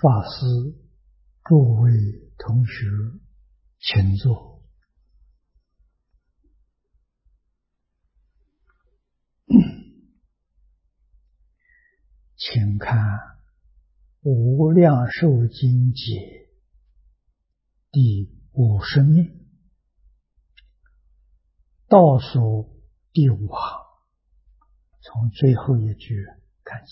法师、诸位同学，请坐。请看《无量寿经解》第50面，倒数第5行，从最后一句看起。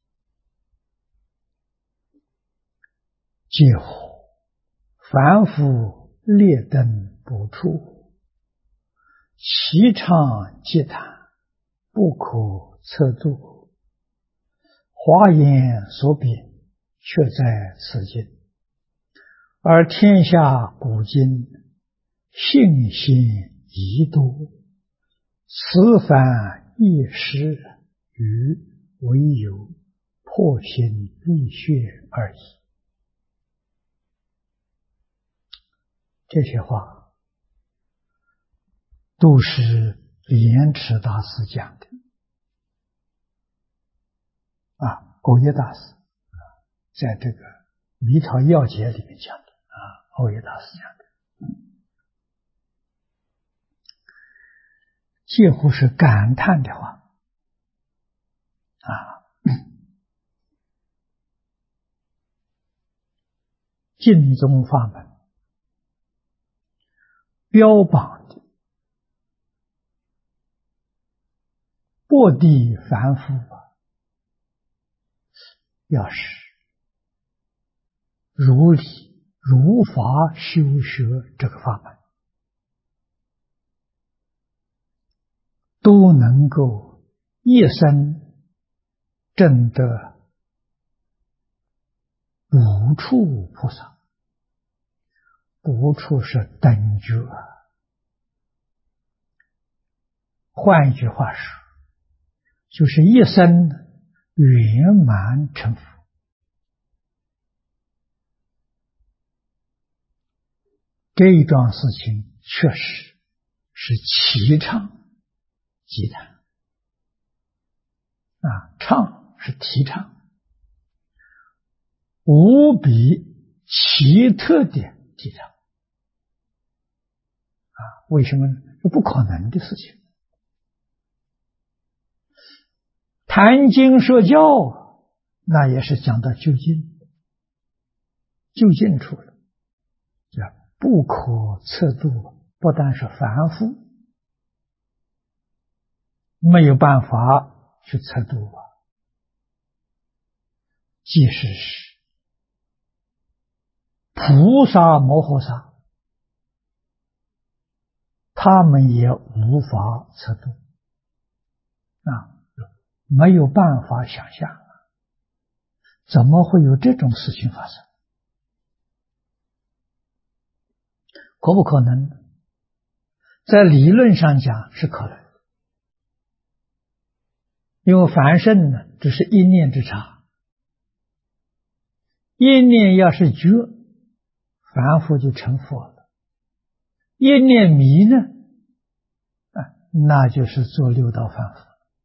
嗟乎！凡夫劣等不处，其常嗟叹，不可测度。华严所禀，却在此经。而天下古今，信心宜多，此凡一时，余唯有破心沥血而已。这些话都是莲池大师讲的欧耶大师在这个《弥陀要解》里面讲的欧耶大师讲的。几乎是感叹的话净宗法门标榜的薄地凡夫要是如理如法修学这个法门，都能够一生证得无处菩萨。无处是等觉，换一句话说，就是一生圆满成佛。这一桩事情确实是其畅即谈畅是提倡，无比奇特的提倡为什么呢？这不可能的事情。谈经说教，那也是讲到究竟处了，叫不可测度。不但是凡夫没有办法去测度即使是菩萨摩诃萨，他们也无法测度没有办法想象怎么会有这种事情发生？可不可能？在理论上讲是可能，因为凡圣呢，只是一念之差，一念要是觉，凡夫就成佛了；一念迷呢，那就是做六道凡夫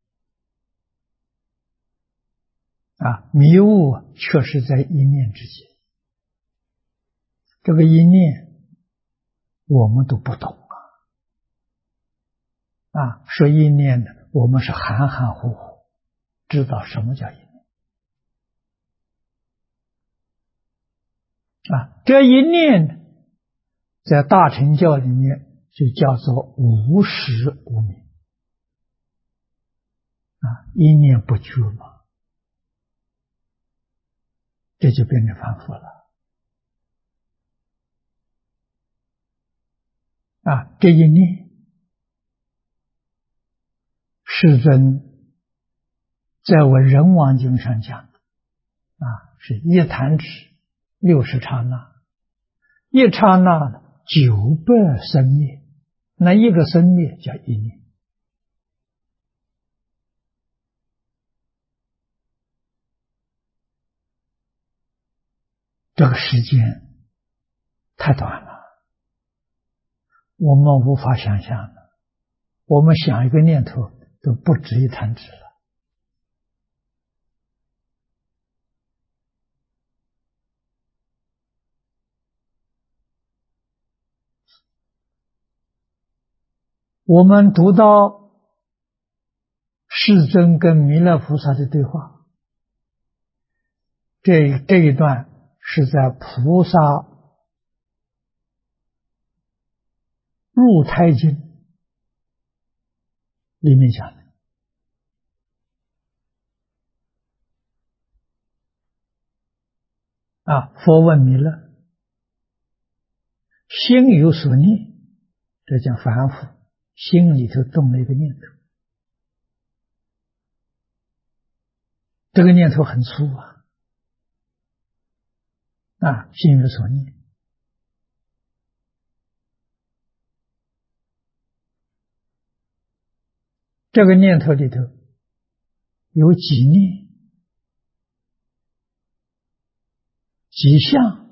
迷雾确实在一念之间。这个一念我们都不懂说一念呢，我们是含含糊糊知道什么叫一念这一念在大乘教里面就叫做无始无明一念不觉嘛，这就变成凡夫了这一念世尊在我人王经上讲的是一弹指60刹那，一刹那900生灭，那一个生灭叫一念。这个时间太短了，我们无法想象的。我们想一个念头都不止一弹指了。 我们读到世尊跟弥勒菩萨的对话，这一段是在菩萨入胎经里面讲的。佛问弥勒，心有所念，这讲凡夫心里头动了一个念头，这个念头很粗心有所念。这个念头里头有几念、几相、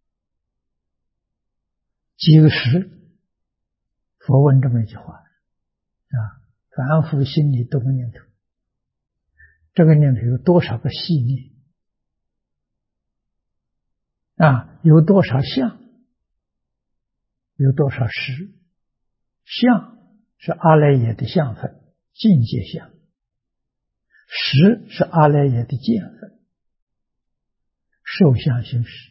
几个识。佛问这么一句话凡夫心里动个念头，这个念头有多少个细念有多少相，有多少识。相是阿赖耶的相分，境界相；识是阿赖耶的见分，受想行识。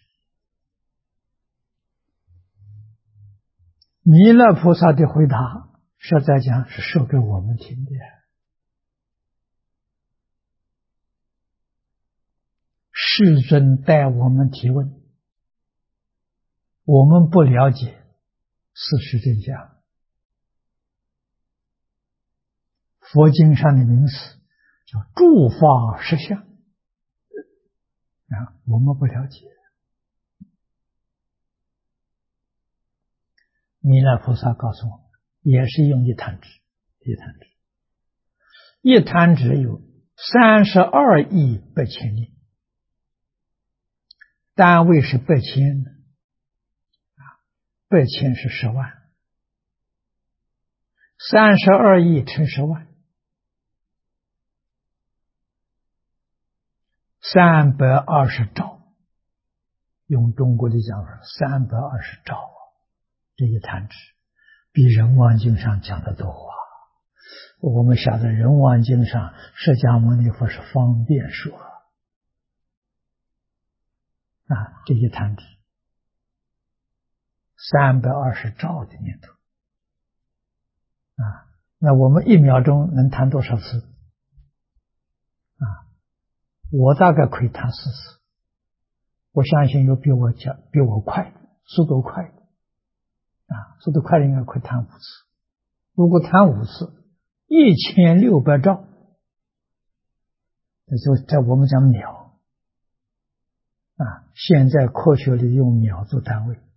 弥勒菩萨的回答实在讲是说给我们听的。世尊带我们提问，我们不了解事实真相。佛经上的名词叫诸法实相我们不了解。弥勒菩萨告诉我们，也是用一弹指，一弹指有32亿8千念，单位是8千，8千是10万，32亿乘10万，320兆，用中国的讲法，320兆这一弹指比人王经上讲的多我们晓得人王经上释迦牟尼佛是方便说这一弹指320兆的念头那我们1秒钟能弹多少次我大概可以弹4次，我相信有比我快，速度快速度快的应该可以弹5次。如果弹5次，1600兆，那就在我们讲秒现在科学里用秒做单位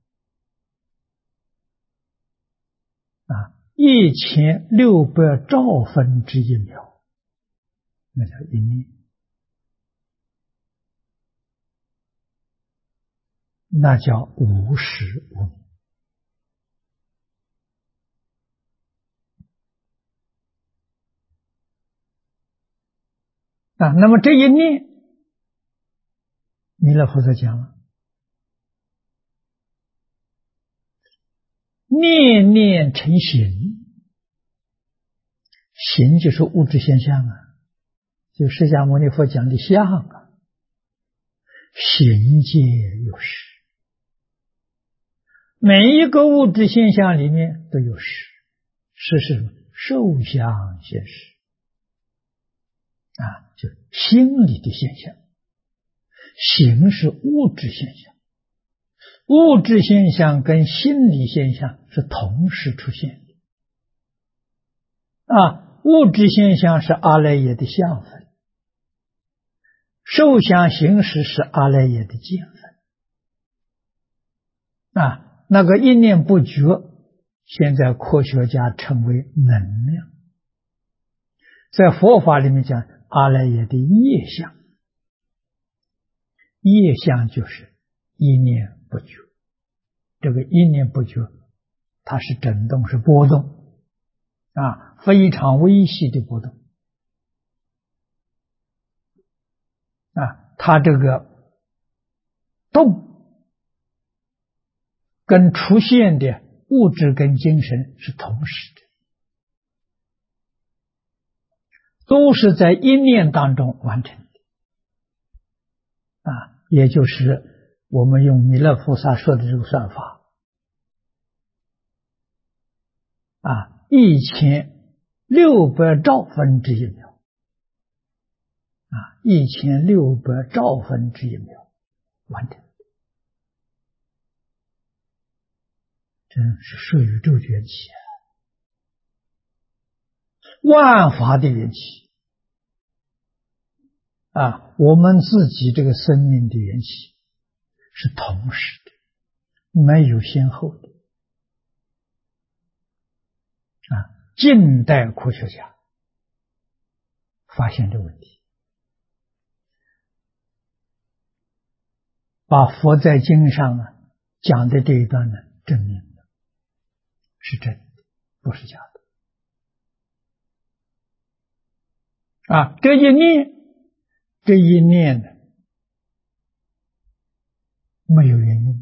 1600兆分之1秒，那叫一念，那叫无时无念。那么这一念，弥勒菩萨讲了，念念成形，形就是物质现象就释迦牟尼佛讲的相形界有识，每一个物质现象里面都有识，识是什么？受想行识就心理的现象。形是物质现象，物质现象跟心理现象是同时出现的物质现象是阿赖耶的相分，受想行识是阿赖耶的见分那个一念不觉，现在科学家称为能量，在佛法里面讲阿赖耶的业相，业相就是一念不觉，这个一念不觉它是震动，是波动非常微细的波动它这个动跟出现的物质跟精神是同时的都是在一念当中完成的也就是我们用弥勒菩萨说的这个算法1600兆分之一秒1600兆分之一秒完成，真是摄宇宙缘起万法的缘起我们自己这个生命的缘起是同时的，没有先后的近代科学家发现这个问题，把佛在经上讲的这一段证明了是真的，不是假的这一念没有原因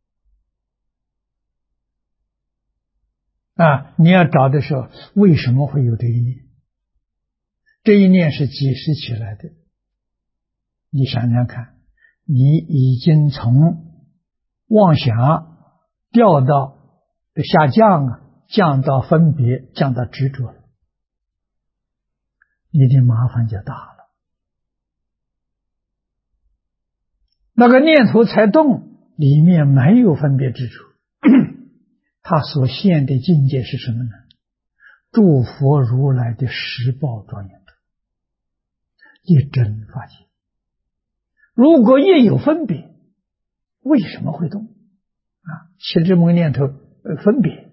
你要找的时候，为什么会有这一念？这一念是几时起来的？你想想看，你已经从妄想掉到下降降到分别，降到执着了，你的麻烦就大了。那个念头才动，里面没有分别之处，它所现的境界是什么呢？诸佛如来的实报庄严土，一真法界。如果一有分别，为什么会动起这么个念头分别，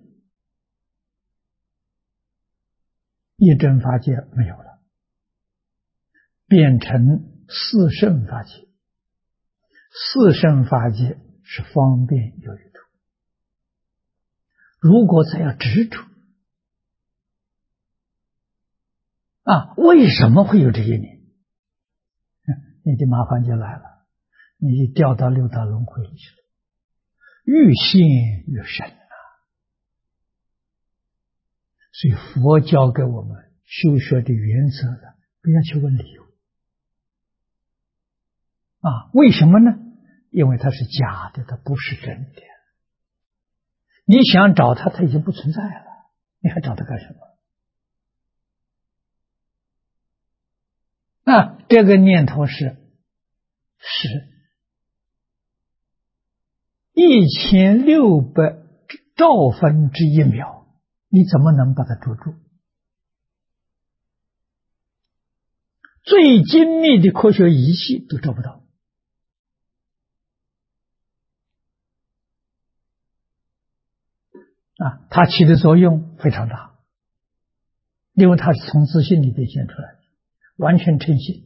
一真法界没有了，变成四圣法界。四圣法界是方便有余土，如果再要执着为什么会有这一念？你的麻烦就来了，你掉到六道轮回里去了，越陷越深所以佛教给我们修学的原则不要去问理由为什么呢？因为它是假的，它不是真的。你想找它，它已经不存在了，你还找它干什么？这个念头是1600兆分之一秒，你怎么能把它捉住？最精密的科学仪器都找不到它起的作用非常大，因为它是从自信里体现出来的，完全诚信。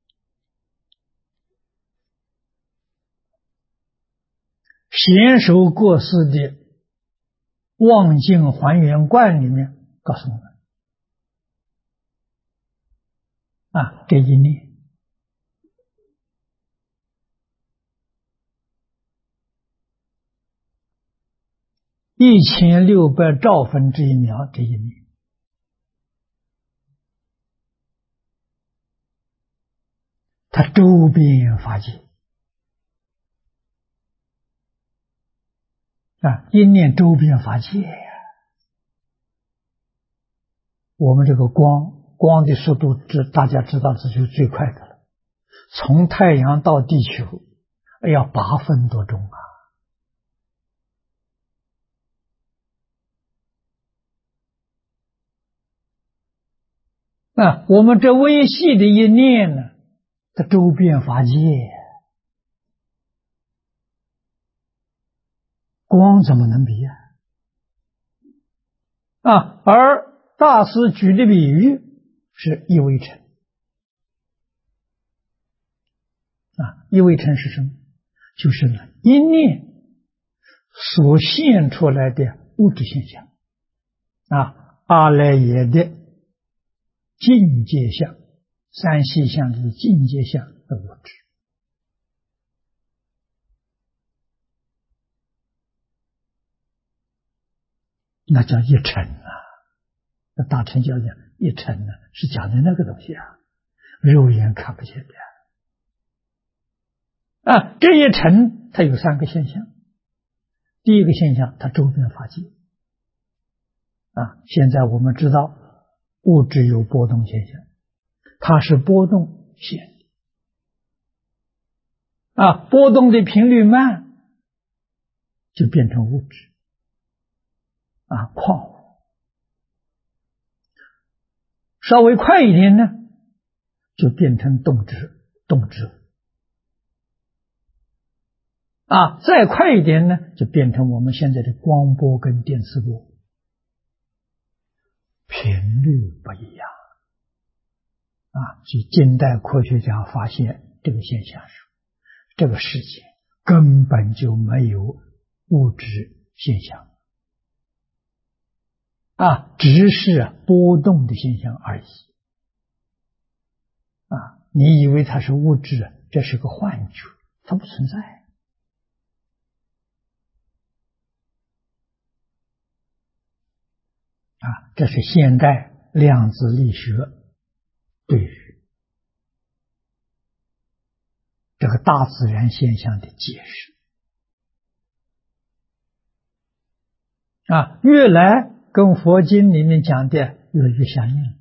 贤首过世的望境还原观里面告诉我们这一念1600兆分之一秒，这一念它周边法界一念周边法界我们这个光的速度大家知道这就是最快的了，从太阳到地球要8分多钟我们这微细的一念呢，它周遍法界，光怎么能比而大师举的比喻是一微尘一微尘是什么？就是一念所现出来的物质现象阿赖耶的境界相，三细相就是境界相的物质，那叫一尘那大乘教讲一尘呢，是讲的那个东西啊，肉眼看不见的啊。这一尘它有三个现象，第一个现象，它周边法界啊。现在我们知道物质有波动现象，它是波动现啊，波动的频率慢，就变成物质啊，矿物。稍微快一点呢，就变成动植物啊，再快一点呢，就变成我们现在的光波跟电磁波，频率不一样啊。所以近代科学家发现这个现象是，这个世界根本就没有物质现象啊，只是波动的现象而已啊。你以为它是物质，这是个幻觉，它不存在啊。这是现代量子力学对于这个大自然现象的解释啊，越来跟佛经里面讲的越来越相应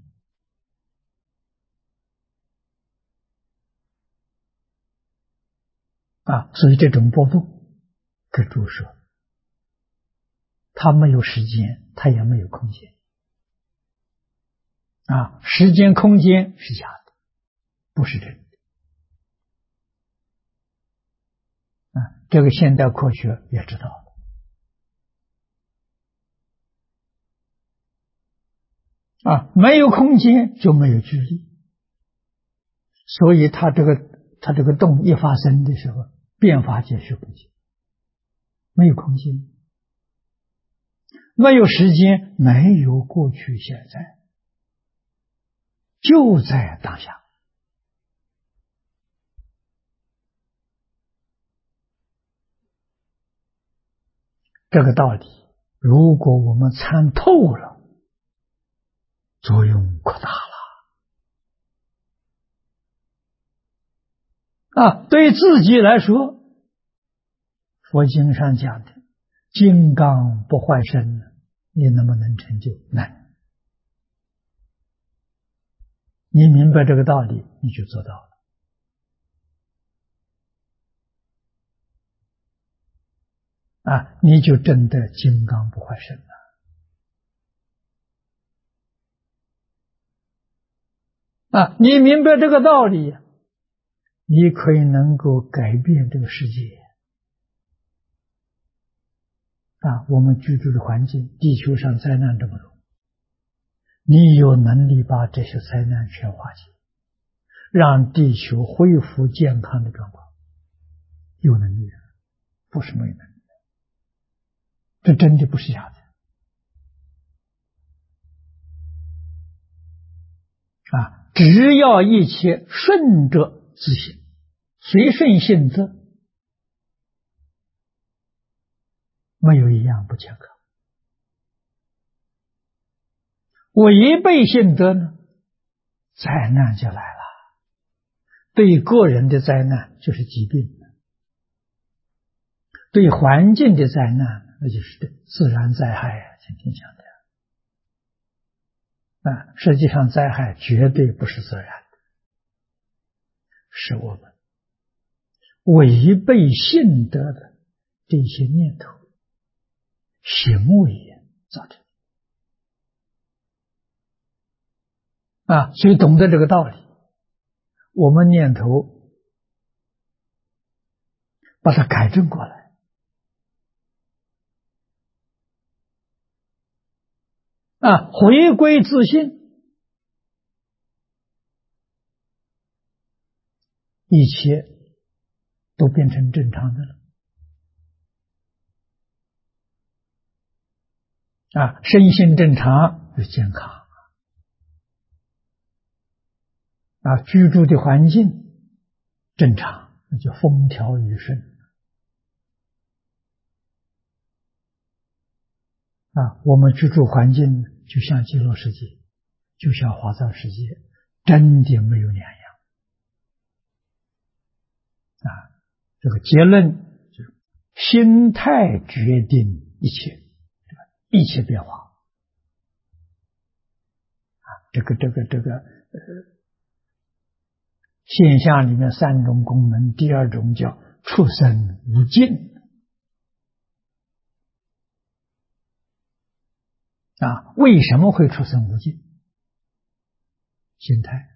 啊。所以这种波动跟诸说，它没有时间，它也没有空间啊。时间空间是假的，不是真的啊。这个现代科学也知道了啊，没有空间就没有距离，所以它这个动一发生的时候，变化皆是空间，没有空间，没有时间，没有过去现在，就在当下。这个道理，如果我们参透了，作用扩大了啊。对自己来说，佛经上讲的金刚不坏身，你能不能成就？能。你明白这个道理，你就做到了啊，你就真的金刚不坏身了啊。你明白这个道理，你可以能够改变这个世界啊。我们居住的环境，地球上灾难这么多，你有能力把这些灾难全化解，让地球恢复健康的状况，有能力的，不是没能力，这真的不是假的啊。只要一切顺着自性，随顺性则，没有一样不健康。违背性则呢，灾难就来了。对个人的灾难就是疾病，对环境的灾难那就是自然灾害啊，今天讲的啊。实际上灾害绝对不是自然的，是我们违背性德的这些念头行为造成啊。所以懂得这个道理，我们念头把它改正过来啊，回归自信，一切都变成正常的了啊。身心正常就健康啊，居住的环境正常，那就风调雨顺啊。我们居住环境就像极乐世界， 就像华藏世界真的没有两样啊。这个结论就是心态决定一切，一切变化啊。这个现象里面三种功能，第二种叫出生无尽啊。为什么会出生无尽？心态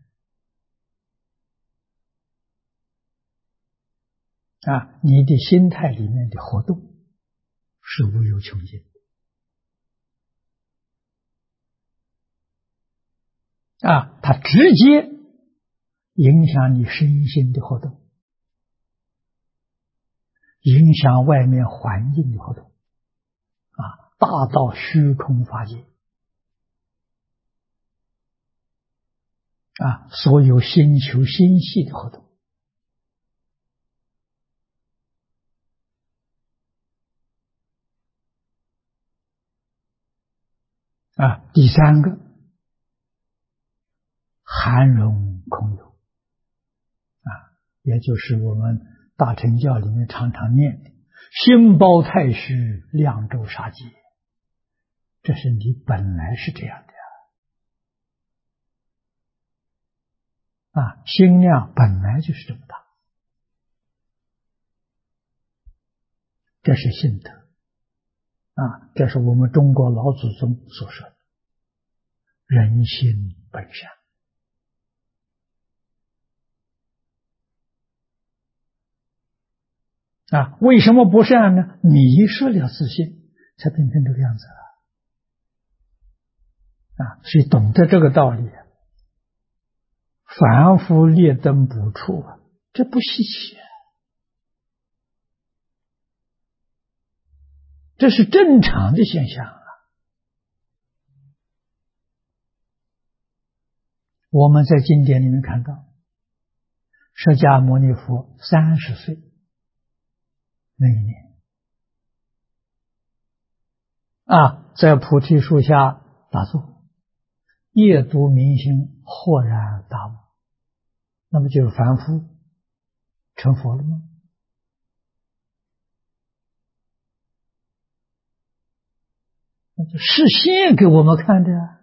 啊，你的心态里面的活动是无有穷尽啊，它直接影响你身心的活动，影响外面环境的活动啊，大到虚空法界啊，所有星球星系的活动啊。第三个，含容空有啊，也就是我们大乘教里面常常念的心包太虚，量周杀界，这是你本来是这样的啊，心量本来就是这么大，这是性德啊，这是我们中国老祖宗所说的人心本善啊。为什么不善呢？迷失了自信，才变成这个样子啊。所以懂得这个道理，凡夫劣等补处啊，这不稀奇，这是正常的现象啊。我们在经典里面看到，释迦牟尼佛30岁那一年啊，在菩提树下打坐，夜读明心，豁然大悟，那么就是凡夫成佛了吗？那就是现给我们看的啊。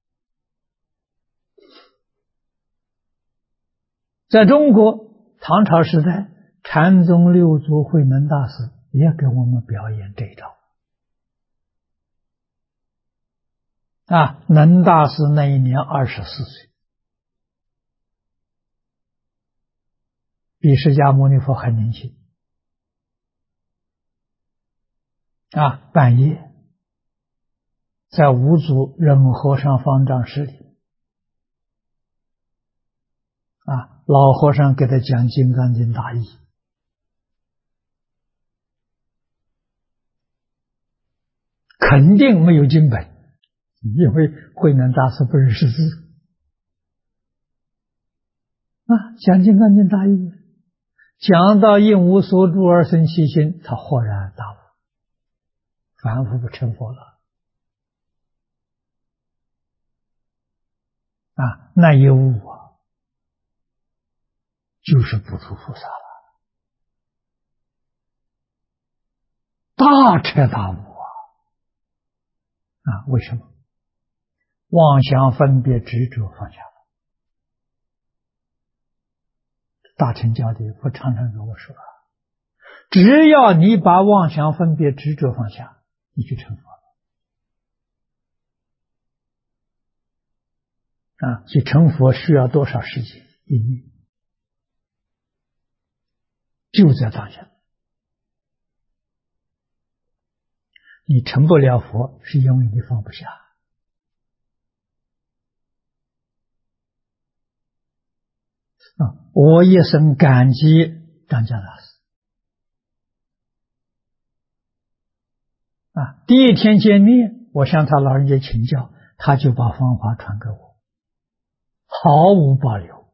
在中国唐朝时代，禅宗六祖慧能大师也给我们表演这一招啊。能大师那一年24岁，比释迦牟尼佛还年轻啊。半夜在五祖忍和尚方丈室里啊，老和尚给他讲《金刚经》大义，肯定没有经本，因为慧能大师不认识字啊。讲《金刚经》大义，讲到应无所住而生其心，他豁然大悟，凡夫不成佛了啊。那一悟啊，就是不出菩萨了，大彻大悟啊！为什么？妄想分别执着放下了。大乘教里我常常跟我说，只要你把妄想分别执着放下，你就成佛了啊！去成佛需要多少时间？一念，就在当下。你成不了佛，是因为你放不下啊！我一生感激张家大师啊！第一天见面，我向他老人家请教，他就把方法传给我，毫无保留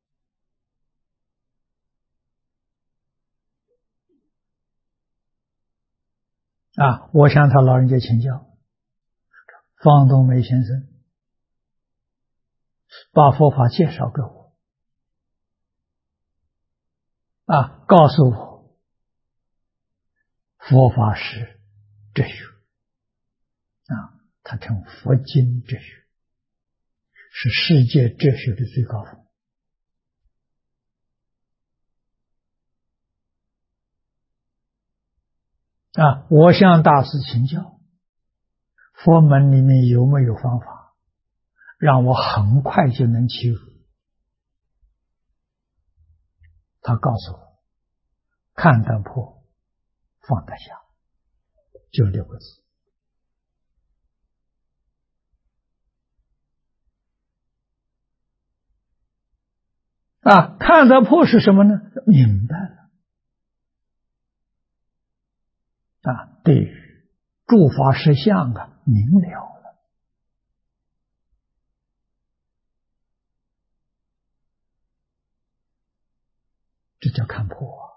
啊！我向他老人家请教，方东梅先生把佛法介绍给我，告诉我佛法是哲学，它称佛经哲学，是世界哲学的最高峰。我向大师请教，佛门里面有没有方法让我很快就能起入？他告诉我，看得破，放得下，就6个字。看得破是什么呢？明白了。对于诸法实相明了了，这叫看破。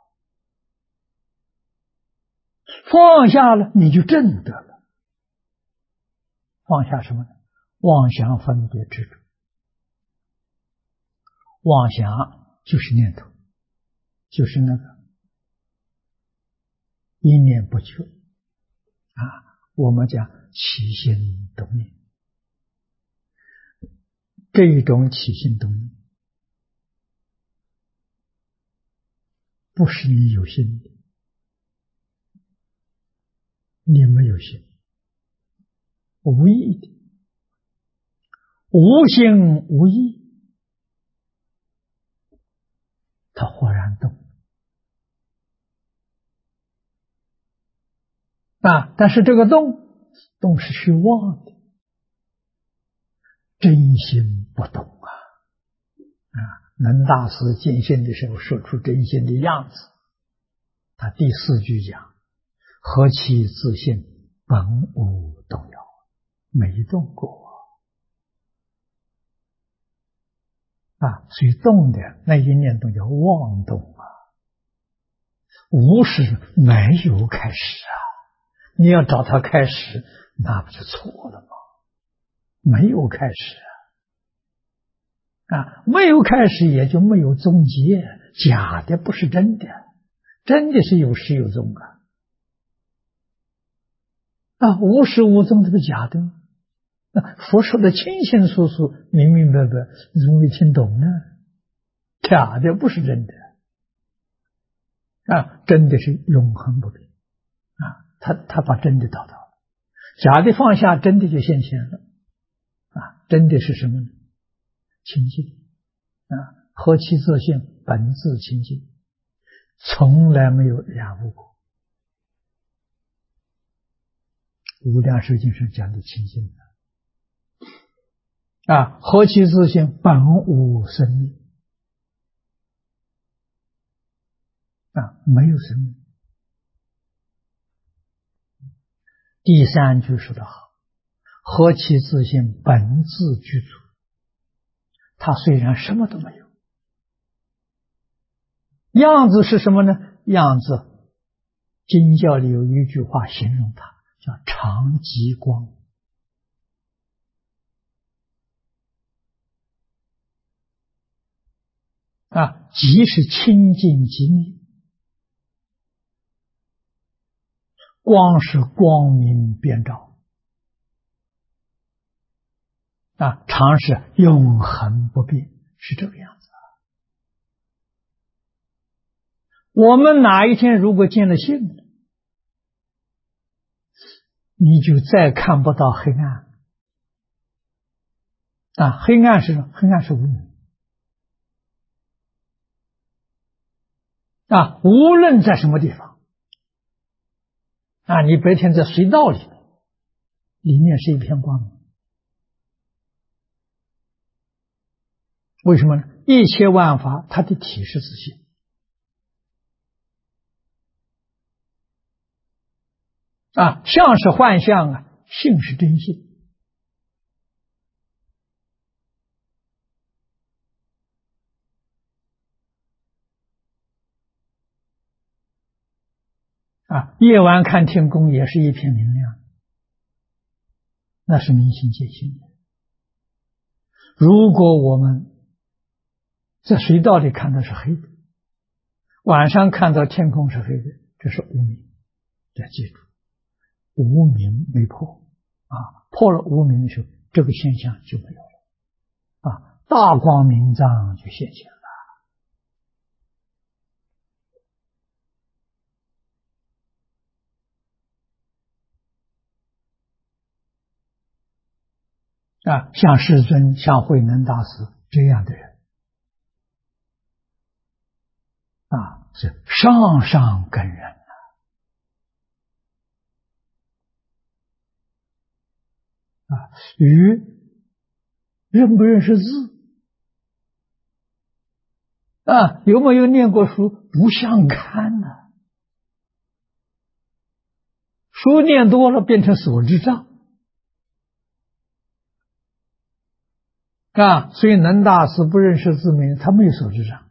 放下了，你就证得了。放下什么呢？妄想分别执着。妄想就是念头，就是那个一念不求我们讲起心动念，这一种起心动念不是你有心的，你没有心，无意的，无心无意，它忽然动但是这个动是虚妄的，真心不动能大师见性的时候说出真心的样子。他第4句讲：何其自性，本无动摇，没动过所以动的那一念动叫妄动无是没有开始你要找它开始，那不就错了吗？没有开始没有开始也就没有终结，假的不是真的，真的是有始有终无始无终这个假的佛说的清清楚楚明明白白，你怎么没听懂呢？假的不是真的真的是永恒不变他把真的找到了，假的放下，真的就现前了真的是什么呢？清净何其自性，本自清净，从来没有染污过。无量寿经上讲的清净何其自性，本无生灭没有生命。第3句说得好，何其自性，本自具足。他虽然什么都没有，样子是什么呢？样子经教里有一句话形容他，叫常极光极是清净极灭，光是光明遍照常是永恒不变，是这个样子我们哪一天如果见了性，你就再看不到黑暗黑暗是什么？黑暗是无明无论在什么地方你白天在隧道里面，里面是一片光明。为什么呢？一切万法它的体是自性相是幻象性是真性夜晚看天空也是一片明亮，那是明心见性的。 如果我们在隧道里看到是黑的，晚上看到天空是黑的，这是无明。要记住，无明没破破了无明的时候，这个现象就没有了大光明藏就现前了像世尊、像慧能大师这样的人是上上根人与认不认识字有没有念过书不相干书念多了变成所知障所以能大师不认识字名，他没有所知障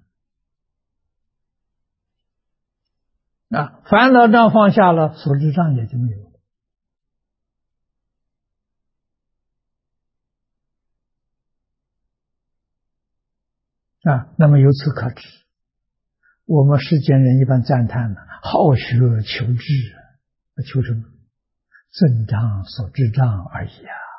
烦恼障放下了，所知障也就没有了那么由此可知，我们世间人一般赞叹好学求智求什么？增长所知障而已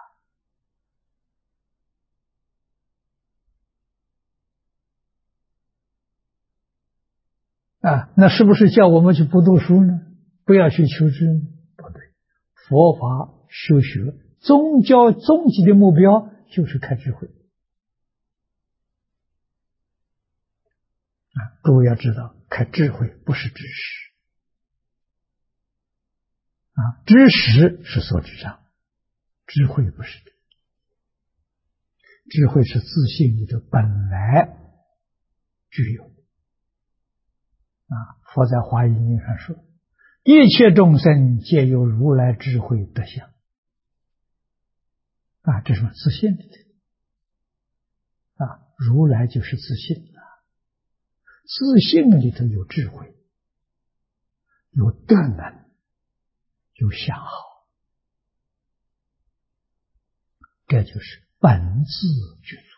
那是不是叫我们去不读书呢？不要去求知呢？不对，佛法修学宗教终极的目标就是开智慧各位要知道，开智慧不是知识知识是所知障，智慧不是智慧是自信里的本来具有佛在华严经上说，一切众生皆有如来智慧德相这是自信里的如来就是自信自信里头有智慧，有德能，有相好，这就是本自具足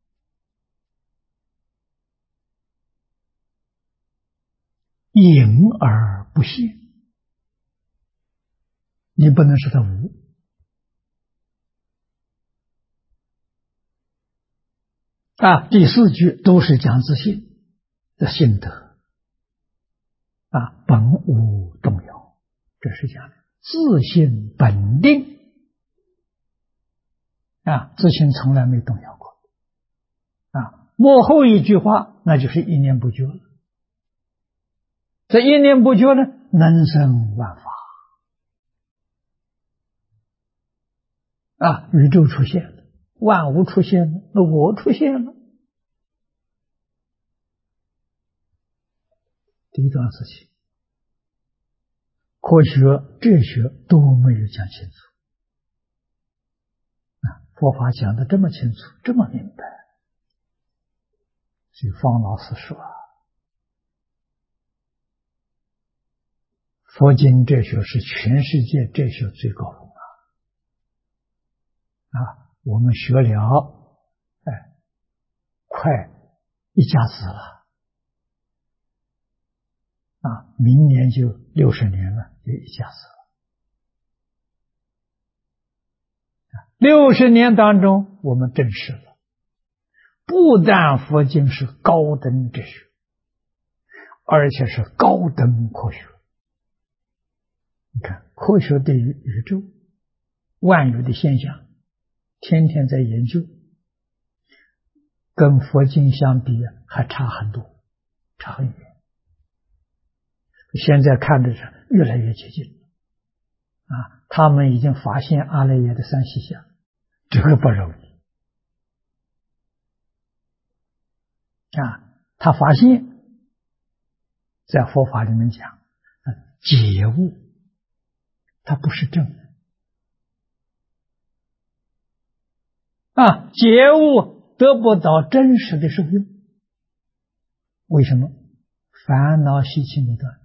隐而不现，你不能说它无第四句都是讲自信的心得本无动摇，这是讲的自信本定自信从来没动摇过末后一句话那就是一念不绝了，这一念不绝呢，能生万法宇宙出现了，万物出现了，那我出现了，第一桩事情，科学、哲学都没有讲清楚佛法讲得这么清楚，这么明白，所以方老师说佛经哲学是全世界哲学最高峰我们学了快一甲子了明年就60年了，就一甲子了60年当中我们证实了，不但佛经是高等哲学，而且是高等科学。你看，科学对于宇宙万有的现象天天在研究，跟佛经相比还差很多，差很远。现在看着是越来越接近他们已经发现阿赖耶的三细相，这个不容易他发现在佛法里面讲解悟，它不是正解悟得不到真实的受用，为什么？烦恼习气没断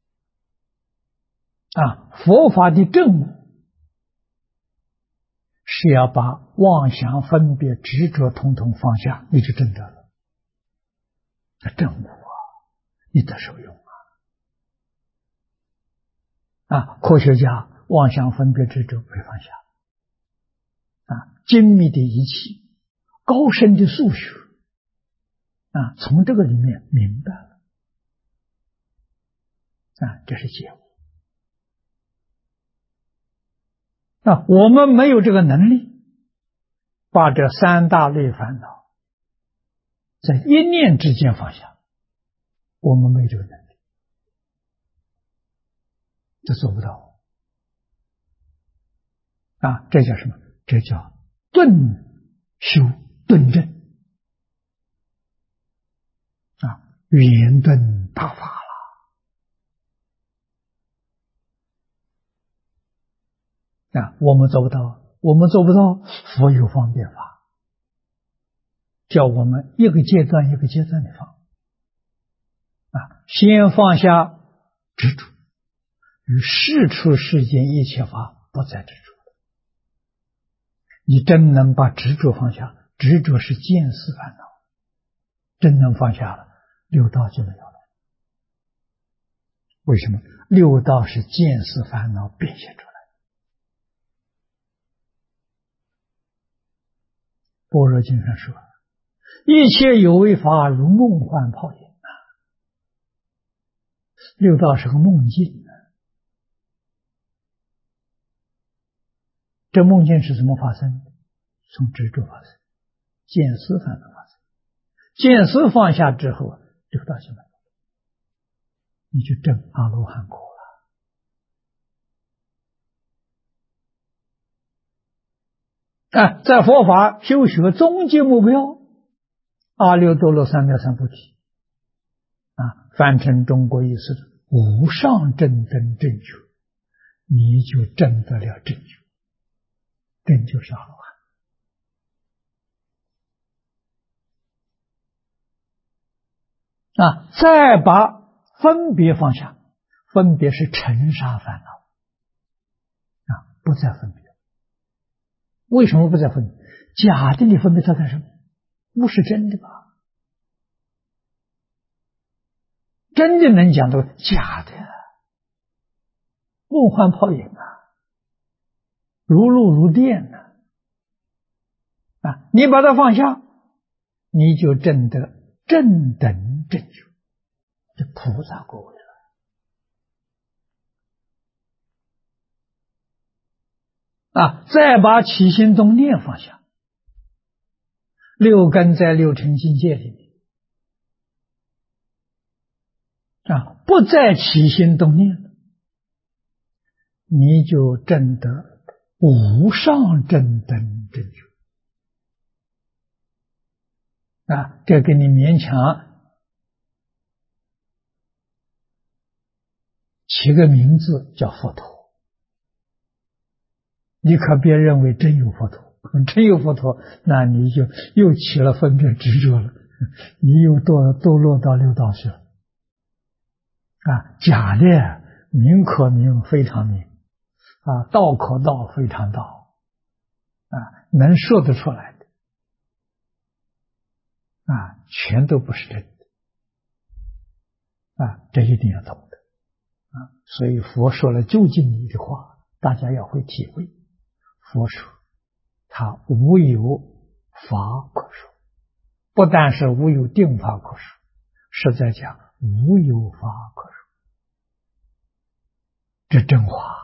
佛法的正悟是要把妄想、分别、执着统统放下，你就证得了。证悟啊，你得受用啊！科学家妄想、分别、执着没放下精密的仪器，高深的数学从这个里面明白了这是觉悟。我们没有这个能力，把这三大类烦恼在一念之间放下，我们没有这个能力，这做不到这叫什么？这叫顿修顿证圆顿大法了我们做不到，我们做不到，佛有方便法，叫我们一个阶段一个阶段的放先放下执着，与世出世间一切法不再执着。你真能把执着放下，执着是见思烦恼，真能放下了，六道就没有了。为什么？六道是见思烦恼变现出来。般若经上说，一切有为法如梦幻泡影六道是个梦境这梦境是怎么发生的？从执着发生，见思烦恼发生，见思放下之后，六道就没有了，你就证阿罗汉果了在佛法修学终极目标，阿耨多罗三藐三菩提翻成中国意思是无上正等正觉，你就证得了正觉，正就是阿罗汉再把分别放下，分别是尘沙烦恼不再分别。为什么不再分别？假的你分别它干什么？不是真的吧？真的能讲到假的，梦幻泡影如露如电你把它放下，你就证得正等正觉，这菩萨果位了再把起心动念放下，六根在六尘境界里面不再起心动念了，你就证得无上正等正觉这给你勉强起个名字叫佛陀，你可别认为真有佛陀，真有佛陀，那你就又起了分别执着了，你又堕落到六道去了假的名可名非常名道可道非常道能说得出来的全都不是真的这一定要懂得所以佛说了究竟的一句话，大家要会体会。佛说他无有法可说，不但是无有定法可说，是在讲无有法可说，这真话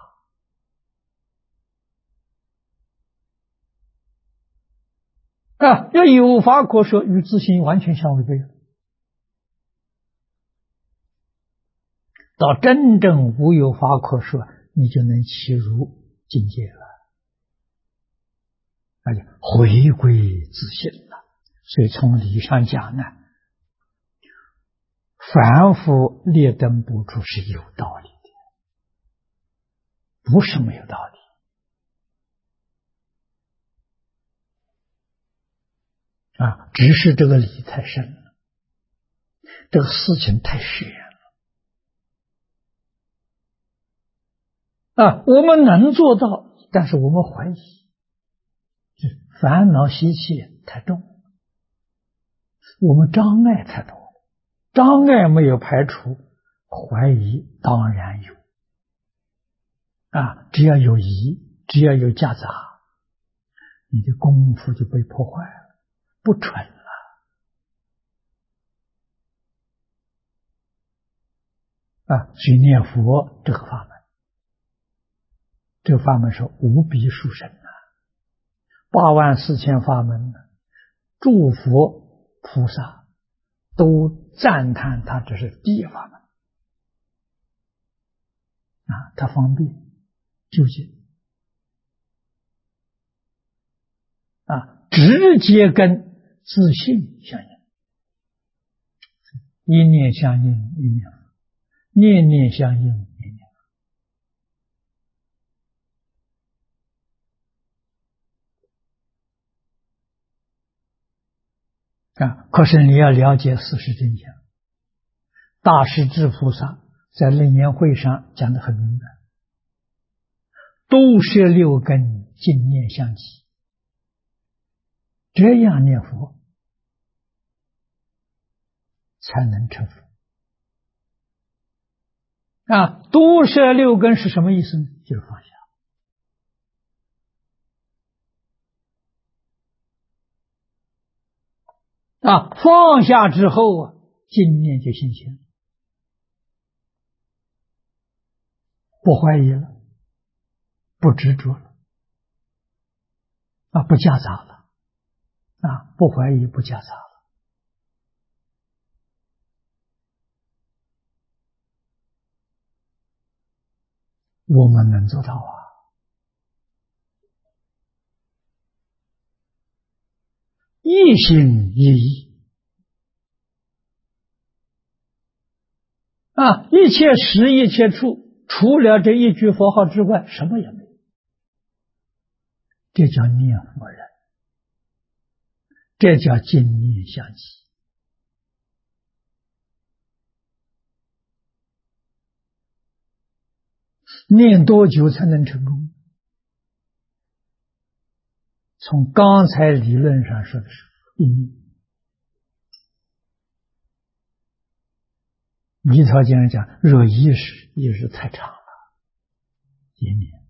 要有法可说与自性完全相违背，到真正无有法可说，你就能起入境界了，而且回归自性了。所以从理上讲呢，凡夫劣等不出是有道理的，不是没有道理只是这个理太深了，这个事情太玄了我们能做到，但是我们怀疑烦恼习气太重，我们障碍太多，障碍没有排除，怀疑当然有只要有疑，只要有夹杂，你的功夫就被破坏了，不纯了所以念佛这个法门，这个法门是无比殊胜84000法门诸佛菩萨都赞叹他这是第一法门他方便究竟直接跟自信相应，一念相应一念佛，念念相应念念可是你要了解事实真相，大势至菩萨在楞严会上讲得很明白，都摄六根，净念相继，这样念佛才能成佛都摄六根是什么意思呢？就是放下放下之后净念就现前，不怀疑了，不执着了不夹杂了不怀疑不夹杂了。我们能做到一心一意一切时一切处，除了这一句佛号之外什么也没有，这叫念佛人，这叫净念相继念多久才能成功？从刚才理论上说的是一念，弥陀经上讲若一时太长了，一念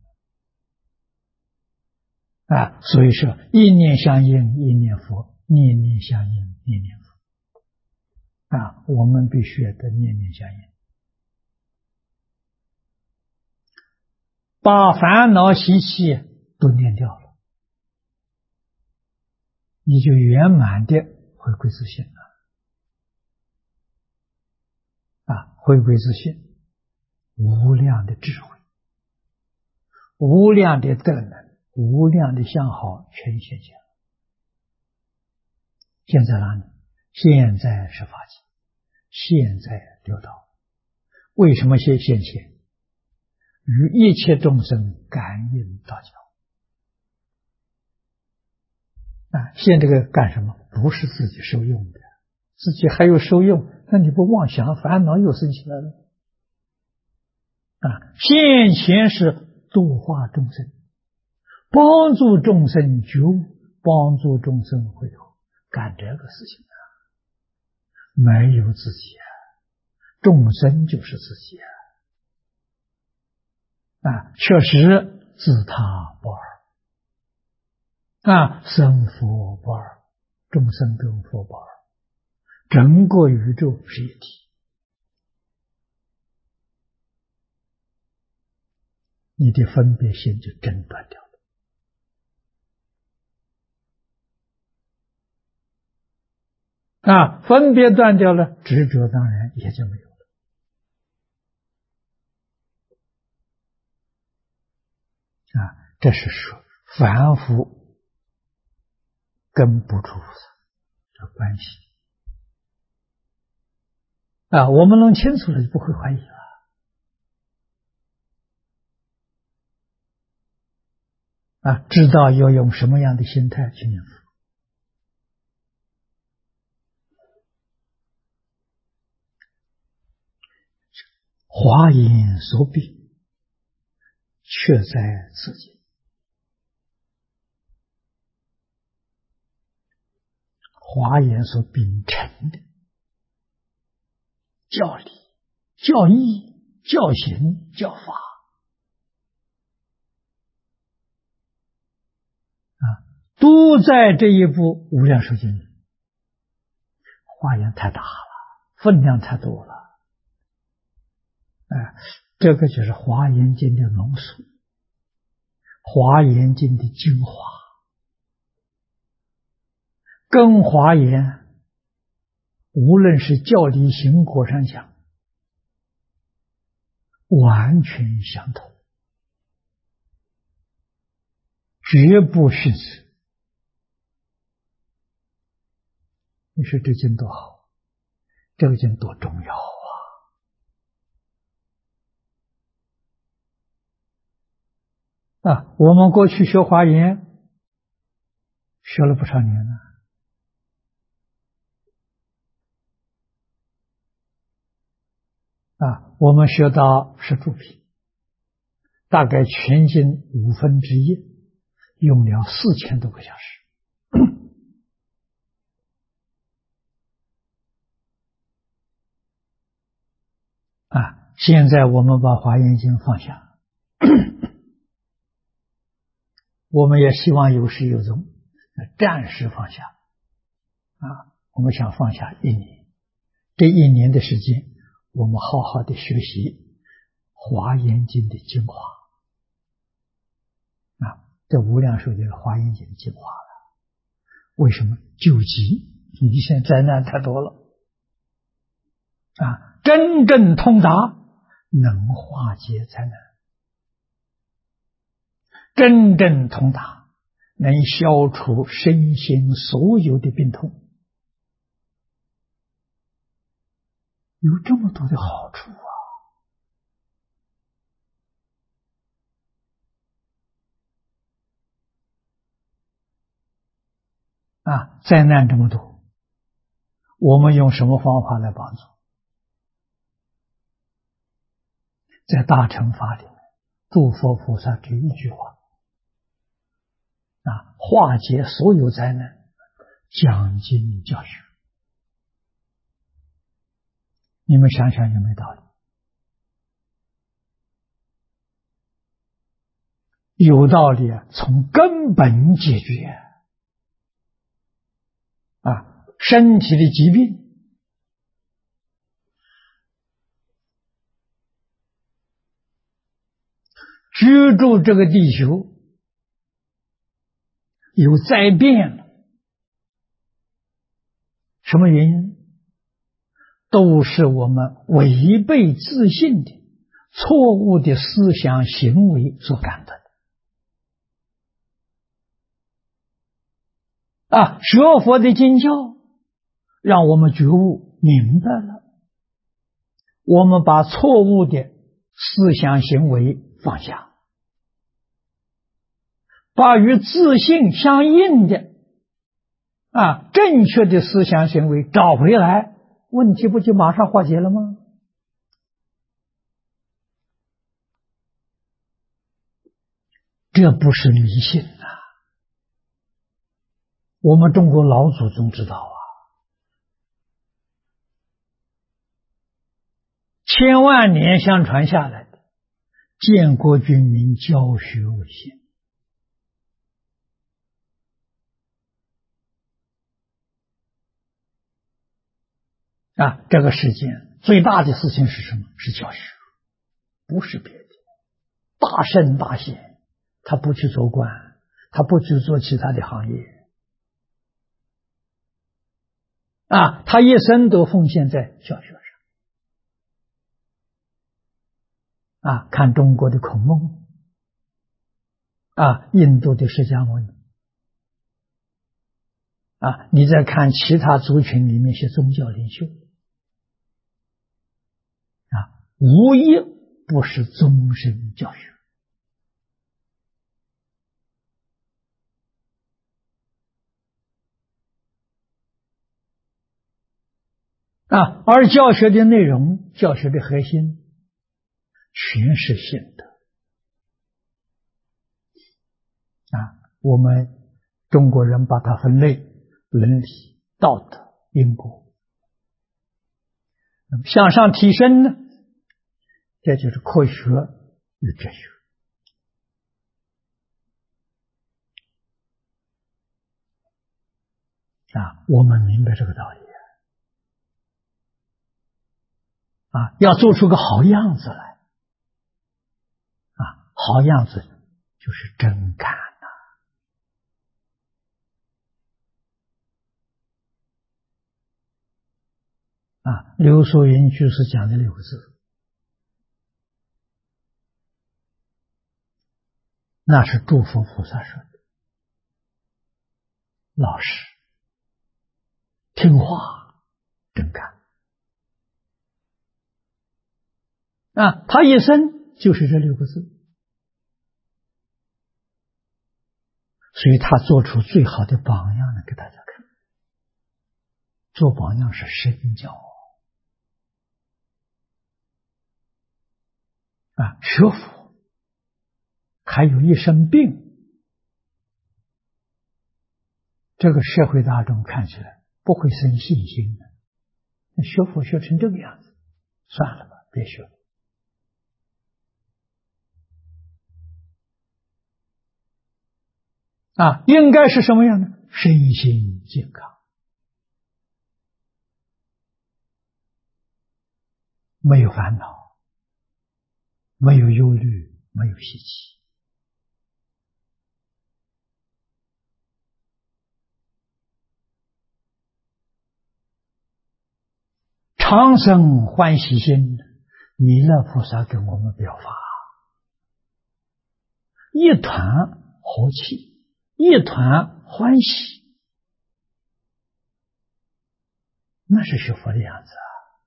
所以说一念相应一念佛，念念相应念念佛我们必须得念念相应，把烦恼习气都念掉了，你就圆满的回归自信了回归自信，无量的智慧，无量的德能，无量的相好全现前。现在哪里？现在是法界，现在六道。为什么现前？与一切众生感应道交现这个干什么？不是自己受用的，自己还有受用，那你不妄想，烦恼又生起来了现前是度化众生，帮助众生觉悟，帮助众生回头，干这个事情没有自己众生就是自己确实自他不二生佛不二，众生跟佛不二，整个宇宙是一体，你的分别心就真断掉了分别断掉了，执着当然也就没有了这是说凡夫跟不出这关系我们弄清楚了就不会怀疑了知道要用什么样的心态去念佛华严所毕，却在自己华严所秉承的教理、教义、教行、教法都在这一部无量寿经里。华严太大了，分量太多了。这个就是华严经的浓缩，华严经的精华，跟华严无论是教理行果上讲，完全相同，绝不逊色。你说这经多好，这个经多重要啊！我们过去学华严，学了不少年了。我们学到是主品，大概全经1/5，用了4000多个小时。现在我们把华严经放下，我们也希望有始有终，暂时放下。我们想放下1年，这1年的时间，我们好好的学习华严经的精华。这无量寿经是华严经的精华了。为什么？救急，你现在灾难太多了。真正通达，能化解灾难；真正通达，能消除身心所有的病痛。有这么多的好处灾难这么多，我们用什么方法来帮助？在大乘法里面，诸佛菩萨只有一句话化解所有灾难，讲经教学。你们想想有没有道理？有道理从根本解决身体的疾病。居住这个地球有灾变了，什么原因？都是我们违背自信的错误的思想行为所感得的。学佛的经教让我们觉悟明白了，我们把错误的思想行为放下，把与自信相应的正确的思想行为找回来，问题不就马上化解了吗？这不是迷信我们中国老祖宗知道千万年相传下来的，建国军民教学为先。这个世间最大的事情是什么？是教学，不是别的。大圣大贤，他不去做官，他不去做其他的行业，他一生都奉献在教学上。看中国的孔孟，印度的释迦牟尼，你再看其他族群里面一些宗教领袖，无一不是终身教学。而教学的内容，教学的核心，全是信德。我们中国人把它分类，伦理、 道德因果。那么向上提升呢，这就是科学与哲学。我们明白这个道理要做出个好样子来好样子就是真感刘素云居士讲的6个字，那是诸佛菩萨说的，老实听话真干他一生就是这6个字，所以他做出最好的榜样来给大家看。做榜样是身教学佛还有一身病，这个社会大众看起来不会生信心的。学佛学成这个样子，算了吧，别学了。应该是什么样呢？身心健康，没有烦恼，没有忧虑，没有习气。常生欢喜心，弥勒菩萨给我们表法，一团和气，一团欢喜，那是学佛的样子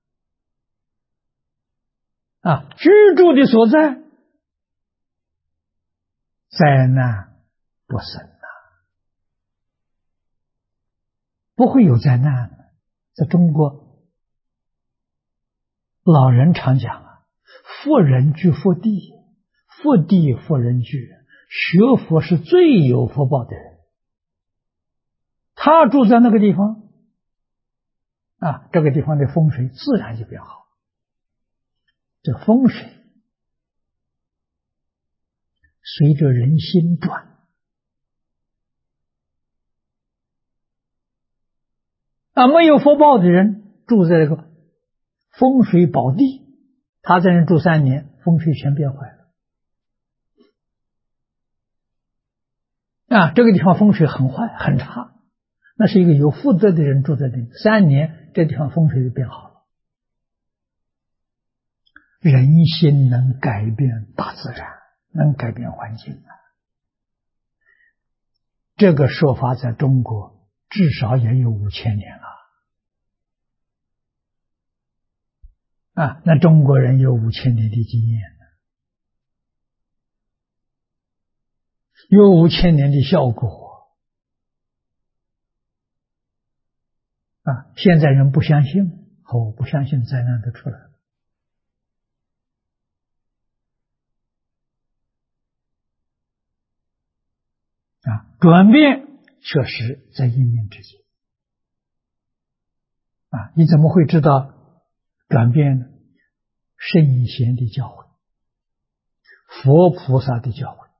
居住的所在，灾难不生不会有灾难在中国，老人常讲福人居福地，福地福人居。学佛是最有福报的人，他住在那个地方这个地方的风水自然就变好。这风水随着人心转没有福报的人住在这个风水宝地，他在那住3年，风水全变坏了这个地方风水很坏很差，那是一个有福德的人住在这里，3年这地方风水就变好了。人心能改变大自然，能改变环境这个说法在中国至少也有5000年了那中国人有5000年的经验，有5000年的效果现在人不相信不相信灾难都出来了转变确实在一念之间你怎么会知道转变呢？圣贤的教诲，佛菩萨的教诲，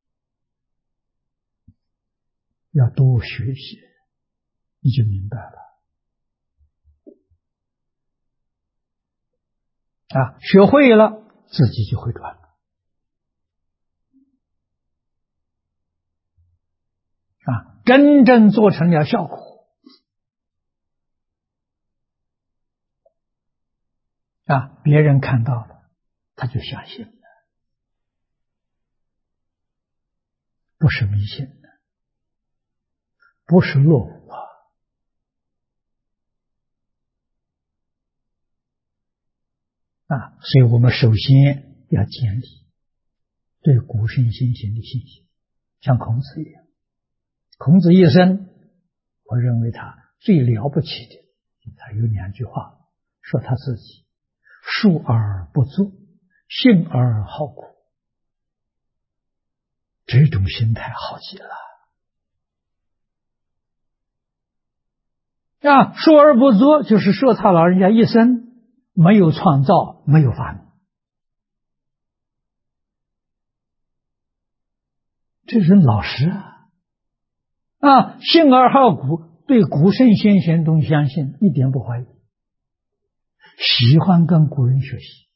要多学习，你就明白了学会了自己就会转了真正做成了效果别人看到了他就相信了，不是迷信的，不是落伍所以我们首先要建立对古圣先贤的信心，像孔子一样。孔子一生，我认为他最了不起的，他有2句话说他自己：述而不作，信而好古。这种心态好极了说而不作，就是说他老人家一生没有创造，没有发明，这人老实信而好古，对古圣先贤都相信，一点不怀疑，喜欢跟古人学习。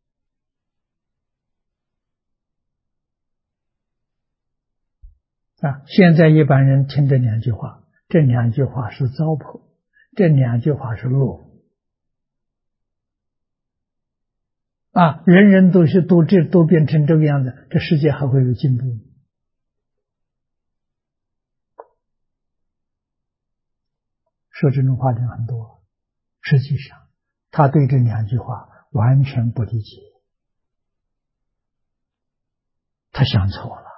现在一般人听这两句话，这两句话是糟粕，这两句话是落伍人人都变成这个样子，这世界还会有进步吗？说这种话的人很多，实际上他对这两句话完全不理解，他想错了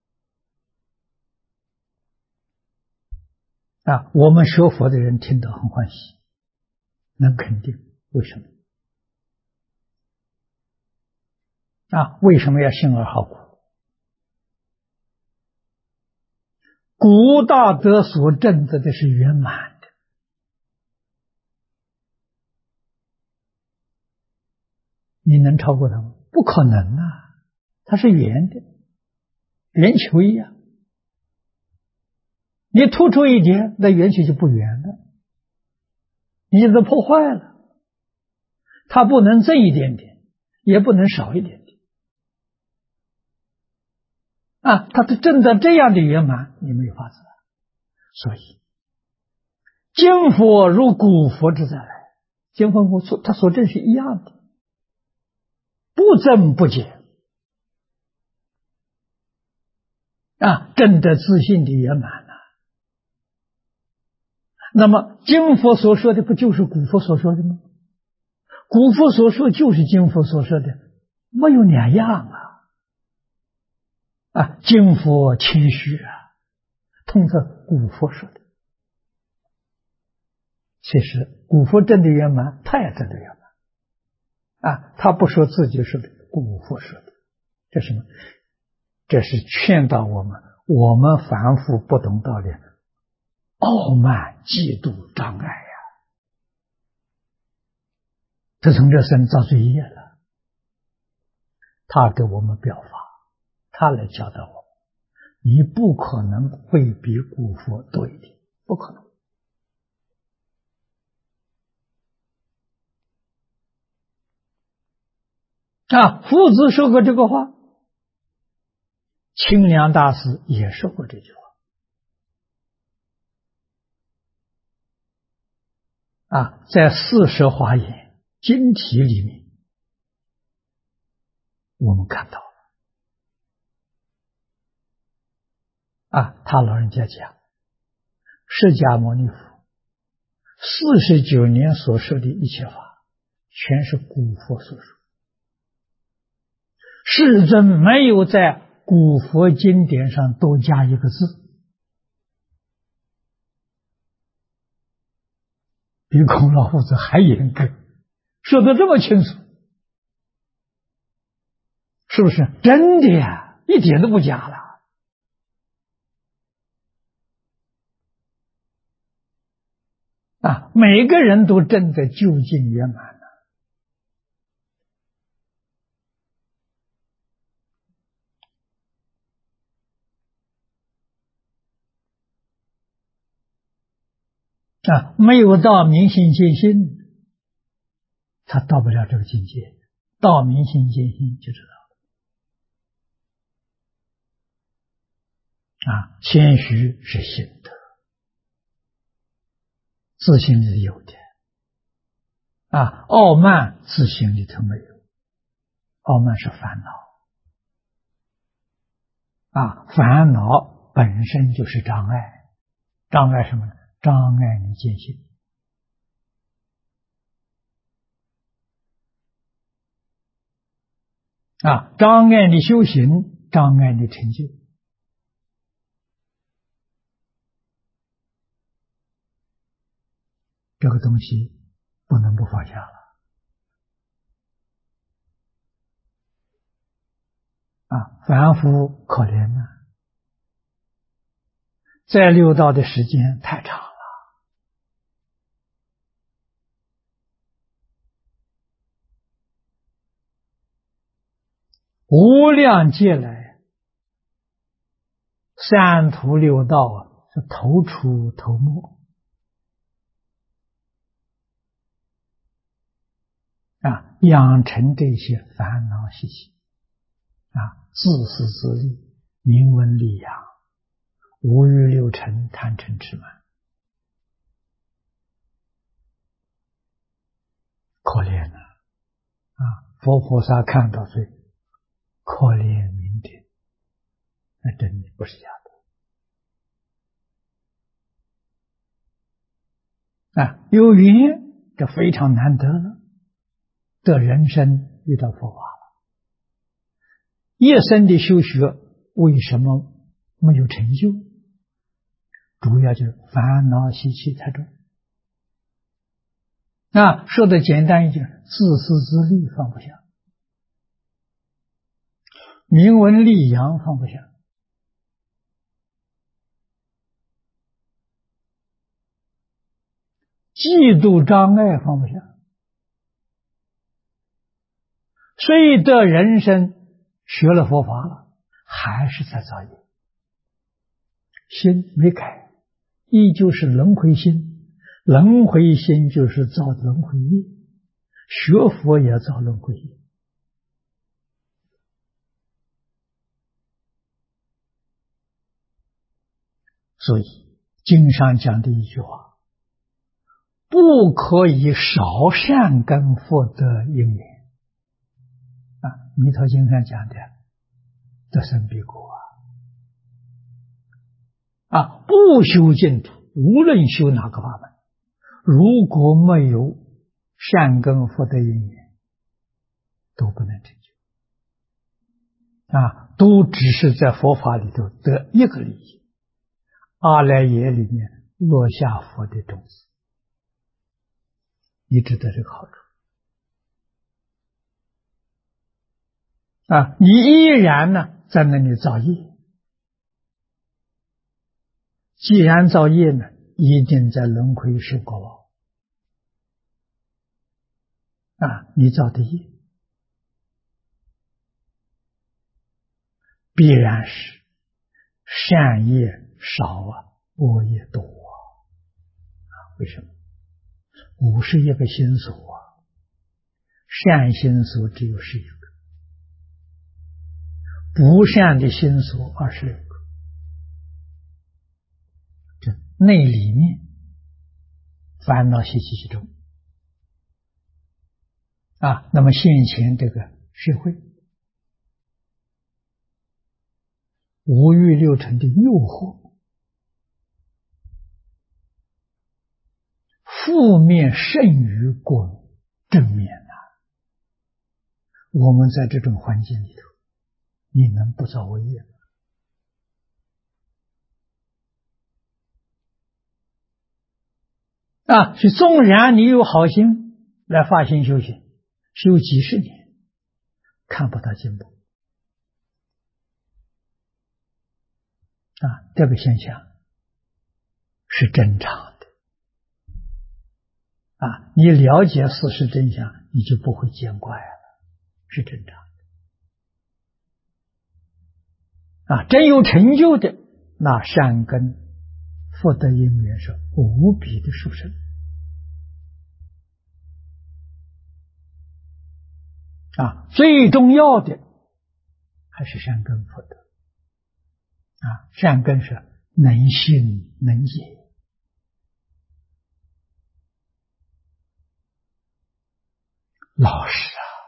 我们学佛的人听得很欢喜，能肯定。为什么为什么要信而好古？古大德所证的是圆满的，你能超过他吗？不可能它是圆的，圆球一样，你突出一点，那圆球就不圆了，你就破坏了。它不能增一点点，也不能少一点点它是证到这样的圆满，你没有法子了。所以今佛如古佛之再来，今佛古他所证是一样的，不增不减证得自信的圆满那么今佛所说的不就是古佛所说的吗？古佛所说就是今佛所说的，没有两样今佛谦虚通过古佛说的。其实古佛证的圆满，他也证的圆满他不说自己说的，古佛说的。这是什么？这是劝导我们凡夫不懂道理，傲慢、嫉妒、障碍这从这生造罪业了。他给我们表法，他来教导我们，你不可能会比古佛多一点，不可能夫子说过这个话，清凉大师也说过这句话在四摄华严经题里面我们看到了他老人家讲，释迦牟尼佛49年所说的一切法，全是古佛所说，世尊没有在古佛经典上多加一个字，比孔老夫子还严格，说得这么清楚，是不是真的呀？一点都不假了每个人都证得究竟圆满没有到明心见性，他到不了这个境界，到明心见性就知道了谦虚是心德，自信是有的傲慢自信里头没有，傲慢是烦恼烦恼本身就是障碍，障碍什么呢？障碍你见性障碍你修行，障碍你成就。这个东西不能不放下了凡夫可怜在六道的时间太长了无量劫来，三途六道是头出头没养成这些烦恼习气自私自利、名闻利养、五欲六尘、贪嗔痴慢，可怜佛菩萨看到最可怜悯的，那真的不是假的有缘，这非常难得了，得人生遇到佛法了。一生的修学为什么没有成就？主要就是烦恼习气太重。说的简单一点，自私自利放不下，名闻利养放不下，嫉妒障碍放不下，所以得人生学了佛法了，还是在造业，心没改，依旧是轮回心。轮回心就是造轮回业，学佛也造轮回业。所以经上讲的一句话，不可以少善根福德因缘弥陀经上讲的得生彼国不修净土，无论修哪个法门，如果没有善根福德因缘，都不能成就都只是在佛法里头得一个利益，阿赖耶里面落下佛的种子，你只得这个好处你依然呢在那里造业，既然造业呢，一定在轮回受果报你造的业必然是善业少恶业多为什么？51个心所善心所只有11个，不善的心所26个，这内里面烦恼习气中那么现前这个社会五欲六尘的诱惑，负面胜于过正面我们在这种环境里头，你能不造恶业吗？所以纵然你有好心来发心修行，修几十年，看不到进步这个现象是正常的你了解事实真相，你就不会见怪了，是正常的真有成就的，那善根福德因缘是无比的殊胜最重要的还是善根福德善根是能信能解老实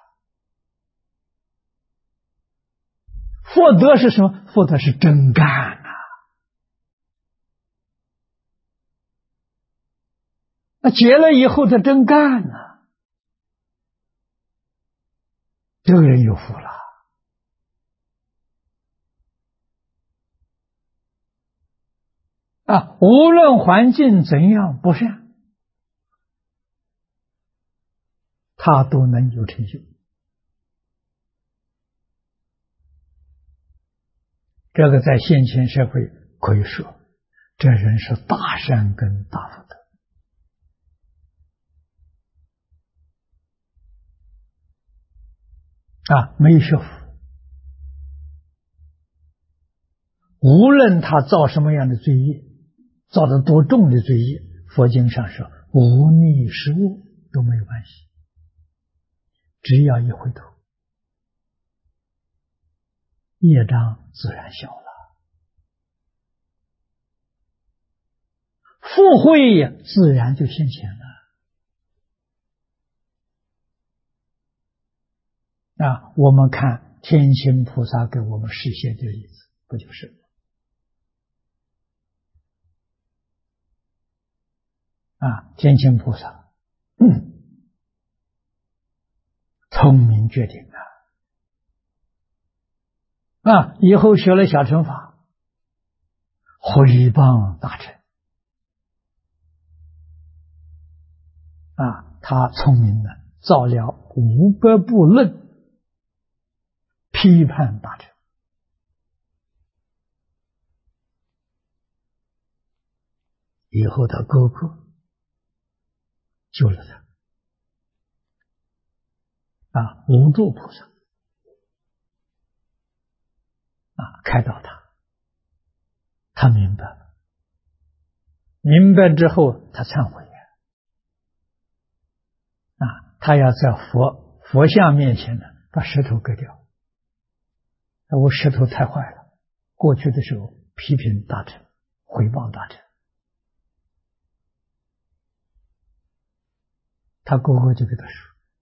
福德是什么？福德是真干那结了以后他真干这个人有福了无论环境怎样不善，他都能有成就。这个在现前社会可以说，这人是大善根大福德没学佛， 无论他造什么样的罪业，造的多重的罪业，佛经上说无逆失误都没有关系，只要一回头，业障自然消了，福慧自然就现前了。我们看天亲菩萨给我们示现的例子，不就是天亲菩萨聪明绝顶以后学了小乘法，毁谤大乘他聪明的造了500部论，批判大乘。以后他哥哥救了他无住菩萨开导他明白了，明白之后他忏悔他要在佛像面前呢把石头割掉。我石头太坏了，过去的时候批评大乘，毁谤大乘，他哥哥就给他说，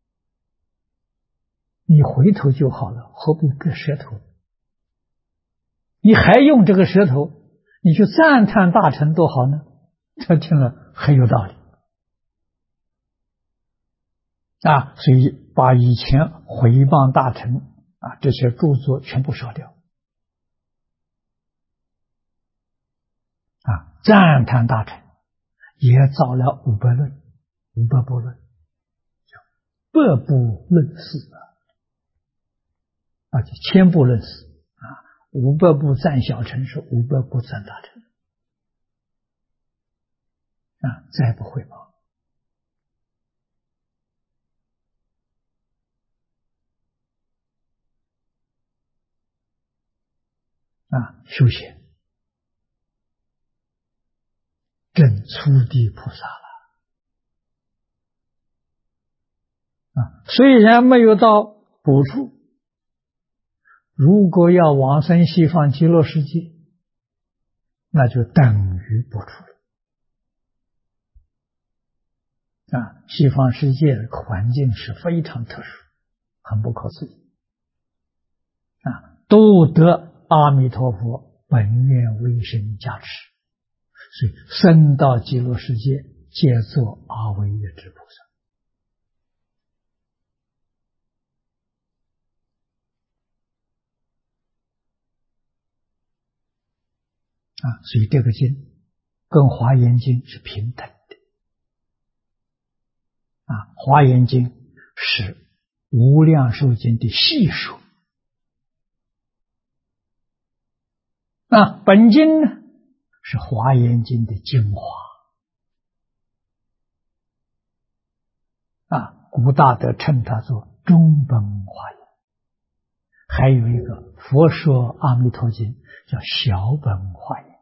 你回头就好了，何必割舌头？你还用这个舌头，你去赞叹大乘多好呢？他听了很有道理所以把以前毁谤大乘这些著作全部烧掉赞叹大乘，也造了500论，500部论，叫百部论释就1000部论释500部赞小乘是500部赞大乘再不毁谤修行证初地菩萨了虽然没有到补处，如果要往生西方极乐世界，那就等于补处了西方世界的环境是非常特殊，很不可思议都得阿弥陀佛本愿威神加持，所以生到极乐世界皆作阿惟越致菩萨所以这个经跟华严经是平等的华严经是无量寿经的细数本经呢是华严经的精华古大德称它做中本华严，还有一个佛说阿弥陀经叫小本华严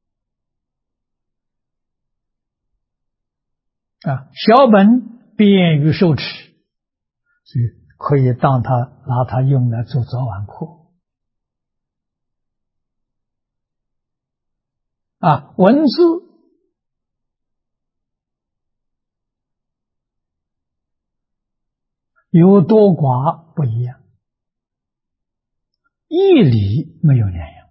小本便于受持，所以可以拿它用来做早晚课文字有多寡不一样，义理没有两样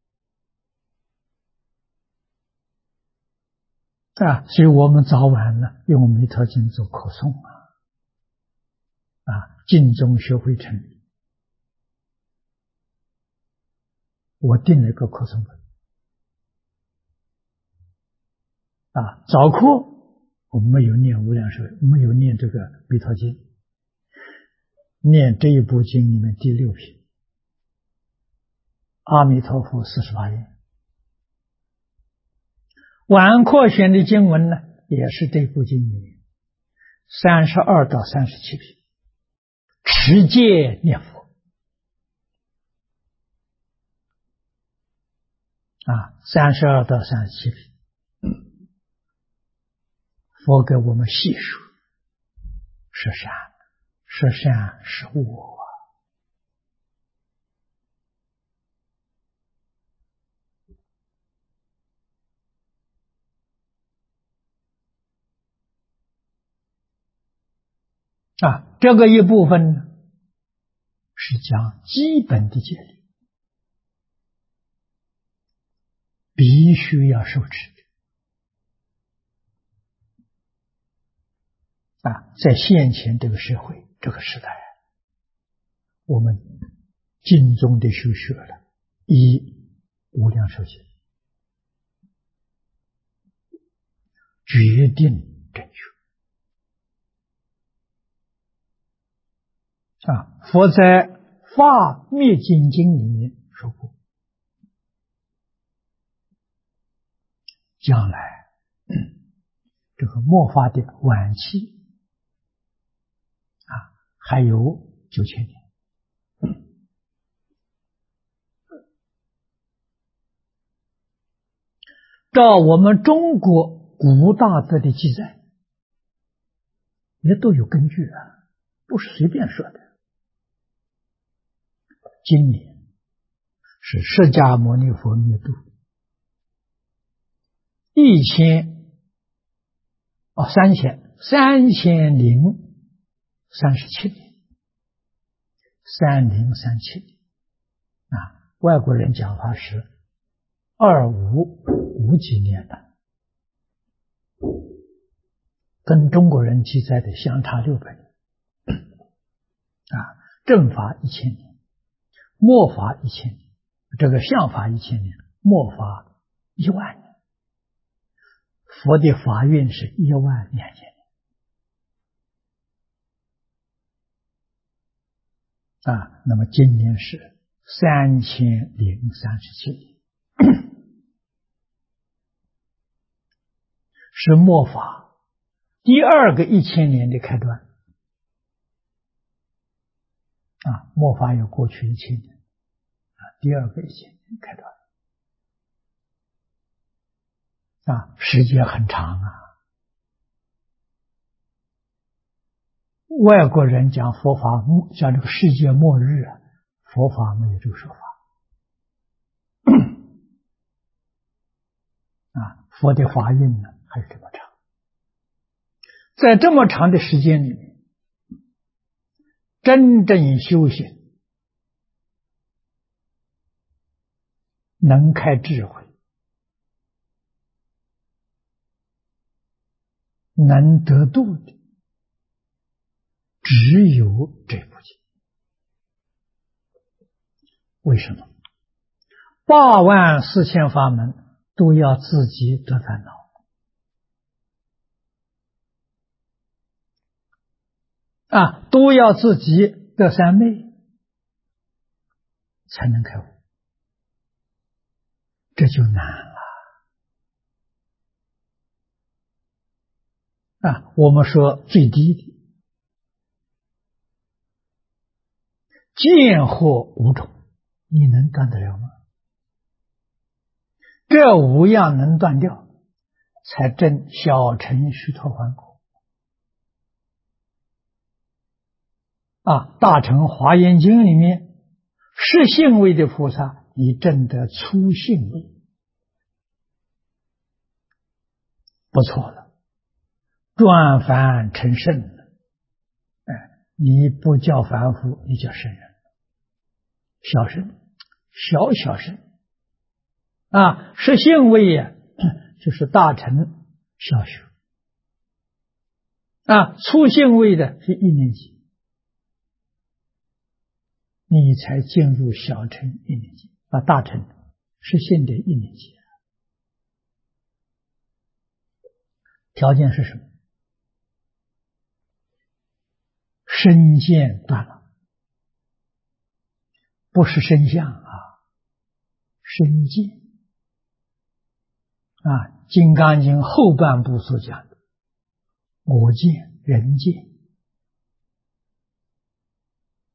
所以我们早晚呢用弥陀经做课诵尽中学会成立，我定了一个课诵本早课我们没有念无量寿，没有念这个弥陀经，念这一部经里面第6品阿弥陀佛48愿。晚课选的经文呢也是这部经里面32到37品，持戒念佛 32到37品，佛给我们细数是善，是善是恶这个一部分呢，是讲基本的戒律，必须要受持的。在现前这个社会这个时代，我们尽忠的修学了一无量寿经，决定正确。佛在《法灭尽经》里面说过，将来这个末法的晚期还有9000年。照我们中国古大德的记载，也都有根据不是随便说的。今年是释迦牟尼佛灭度3037年，3037年外国人讲法是2550几年的，跟中国人记载的相差600年正法1000年，末法1000年，这个相法1000年，末法10000年，佛的法运是12000年。那么今年是3037年，是末法第二个1000年的开端。末法有过去1000年，第二个1000年开端。时间很长外国人讲佛法，讲这个世界末日佛法没有这个说法。佛的法运呢还是这么长，在这么长的时间里面，真正修行能开智慧，能得度的只有这部经。为什么84000法门都要自己得烦恼都要自己得三昧才能开悟，这就难了我们说最低的见惑5种，你能断得了吗？这5样能断掉，才证小乘须陀洹果。大乘华严经里面，实性位的菩萨已证得粗性位，不错了，转凡成圣了。你不叫凡夫，你叫圣人，小圣，小圣实性位就是大乘小学粗性位的是1年级，你才进入小乘1年级大乘实性的1年级。条件是什么？身见断了，不是身相身见金刚经后半部所讲的我见人见，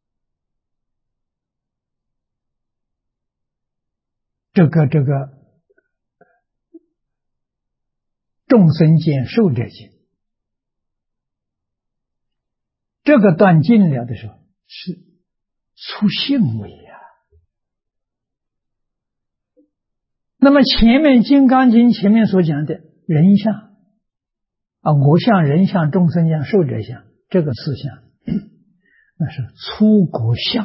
这个众生见受者见，这个断尽了的时候是出性位呀。那么前面《金刚经》前面所讲的人相我相、人相、众生相、寿者相，这个四相那是粗果相，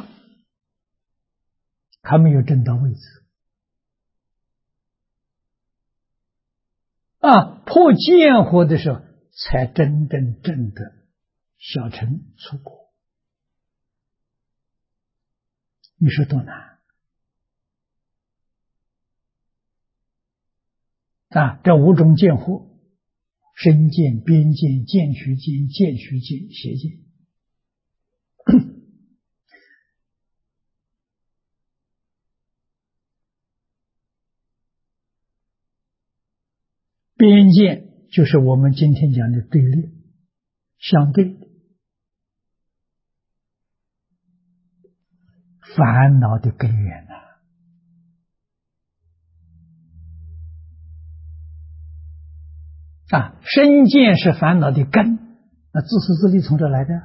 还没有证到位置破见惑的时候才真正证得小乘粗果。你说多难这五种见惑：身见、边见、见取见、见取见、邪见。边见就是我们今天讲的对立、相对的烦恼的根源身见是烦恼的根，那自私自利从这来的。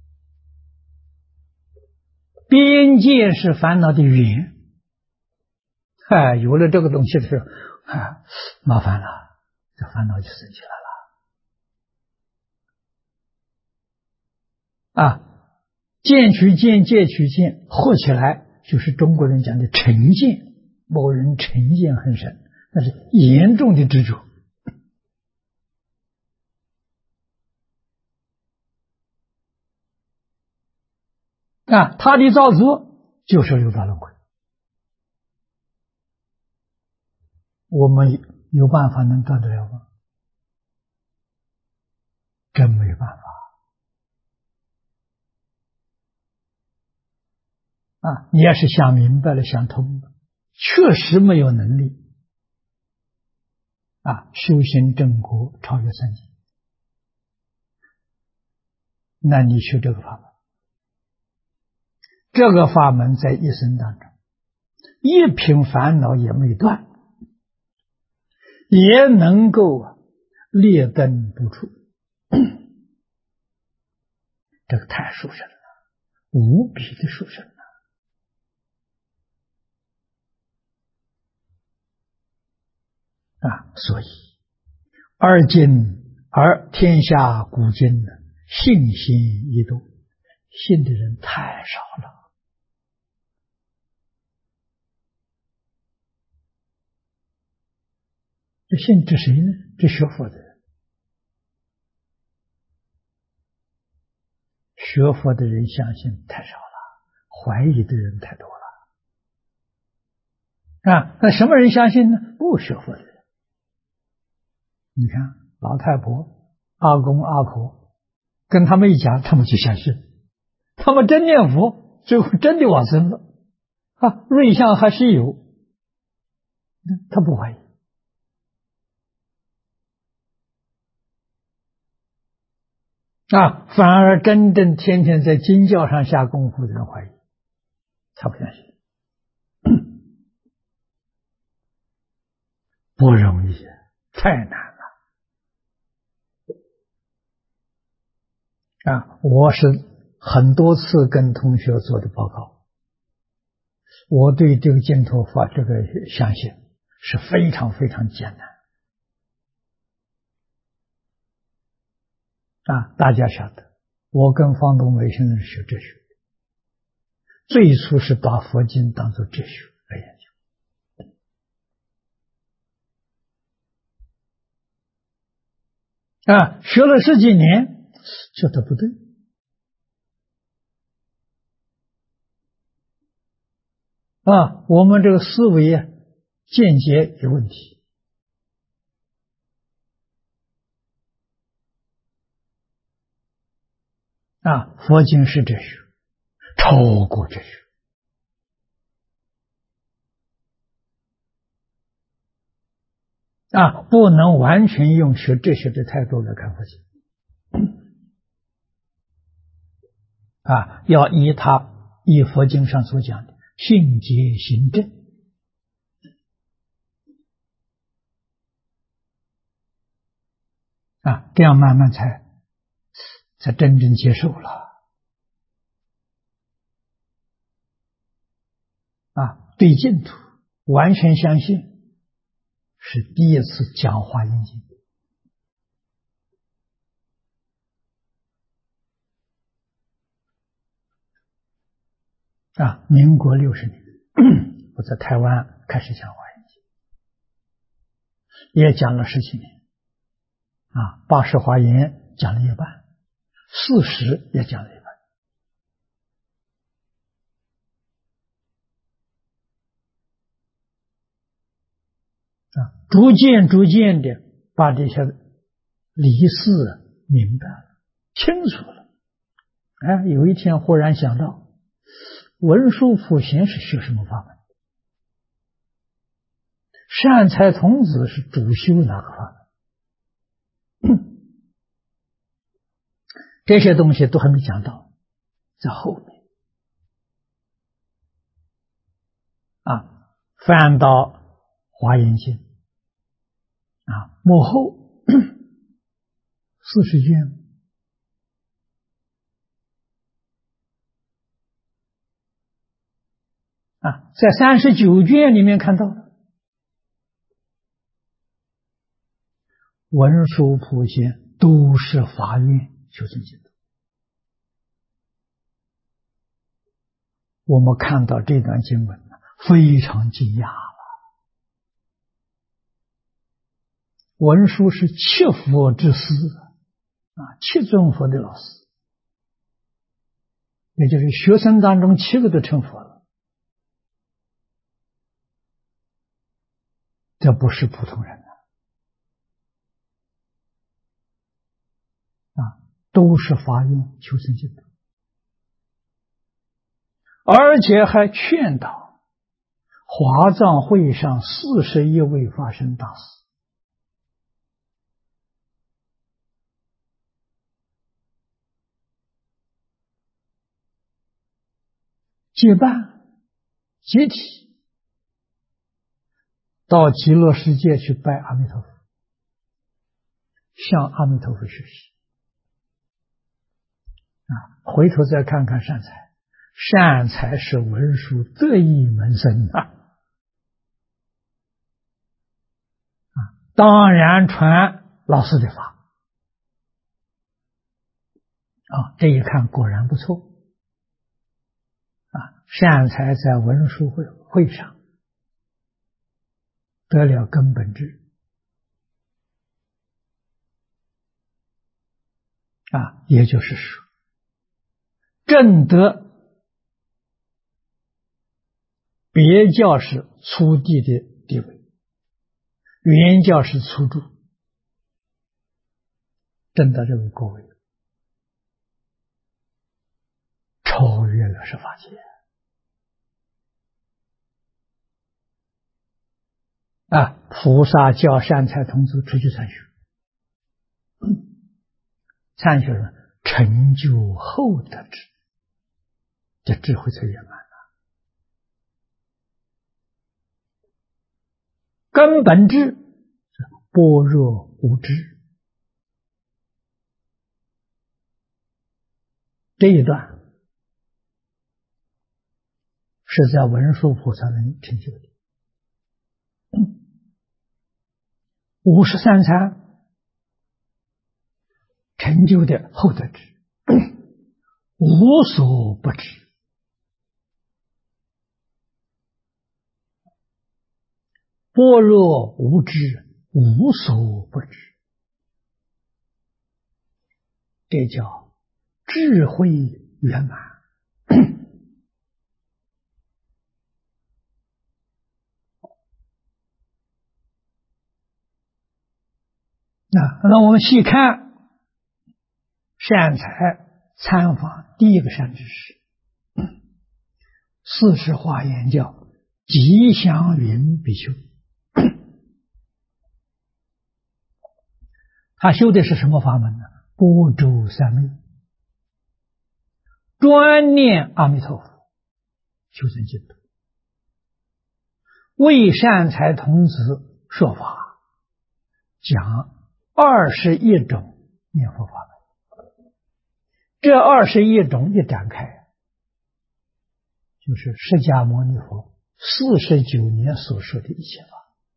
边见是烦恼的源，有了这个东西的时候麻烦了，这烦恼就生起来了见取见、戒取见合起来就是中国人讲的成见。某人成见很深，那是严重的执着他的造作就是六道轮回。我们有办法能断得了吗？真没办法你要是想明白了、想通了，确实没有能力修行正果超越三界，那你修这个法门，这个法门在一生当中一品烦恼也没断，也能够列灯不出这个太殊胜了，无比的殊胜所以而天下古今信心异多，信的人太少了。这信指谁呢？这学佛的人。学佛的人相信太少了，怀疑的人太多了那什么人相信呢？不学佛的人。你看老太婆、阿公、阿婆，跟他们一讲，他们就相信，他们真念佛，最后真的往生了瑞相还是有，他不怀疑反而真正天天在经教上下功夫的人怀疑，他不相信不容易，太难了我是很多次跟同学做的报告，我对这个净土法这个相信是非常非常艰难大家晓得，我跟方东梅先生学哲学，最初是把佛经当作哲学来研究学了十几年，觉得不对我们这个思维见解有问题佛经是哲学，超过哲学不能完全用学哲学的态度来看佛经要依佛经上所讲的信解行证这样慢慢才真正接受了。对净土完全相信，是第一次讲华严经。民国60年，我在台湾开始讲华严经，也讲了17年。80华严讲了一半，40也讲了一半。逐渐的把这些理事明白了，清楚了。有一天忽然想到，文殊普贤是学什么法门？善财童子是主修哪个法门？这些东西都还没讲到，在后面。翻到华严经幕后40卷。在39卷里面看到了文殊普贤都是法院修成净土。我们看到这段经文非常惊讶了。文殊是7佛之师，7尊佛的老师，也就是学生当中7个都成佛了。这不是普通人都是法院求生净土，而且还劝导华藏会上41位法身大师结伴集体到极乐世界去拜阿弥陀佛，向阿弥陀佛学习。回头再看看善财，善财是文殊得意门生当然传老师的法这一看果然不错善财在文殊会上得了根本智也就是说证得别教是初地的地位，原教是初住，证得这位果位，超越了十法界菩萨叫善财童子出去参学，参学了成就后得智，这智慧才圆满根本智般若无知。这一段是在文殊菩萨能成就的。53禅成就的后得智，无所不知，般若无知，无所不知，这叫智慧圆满。那我们细看善财参访第一个善知识40华严教吉祥云比丘，他修的是什么法门呢？般舟三昧，专念阿弥陀佛，修成净土，为善财童子说法，讲 21种念佛法门，这21种一展开，就是释迦牟尼佛49年所说的一切法。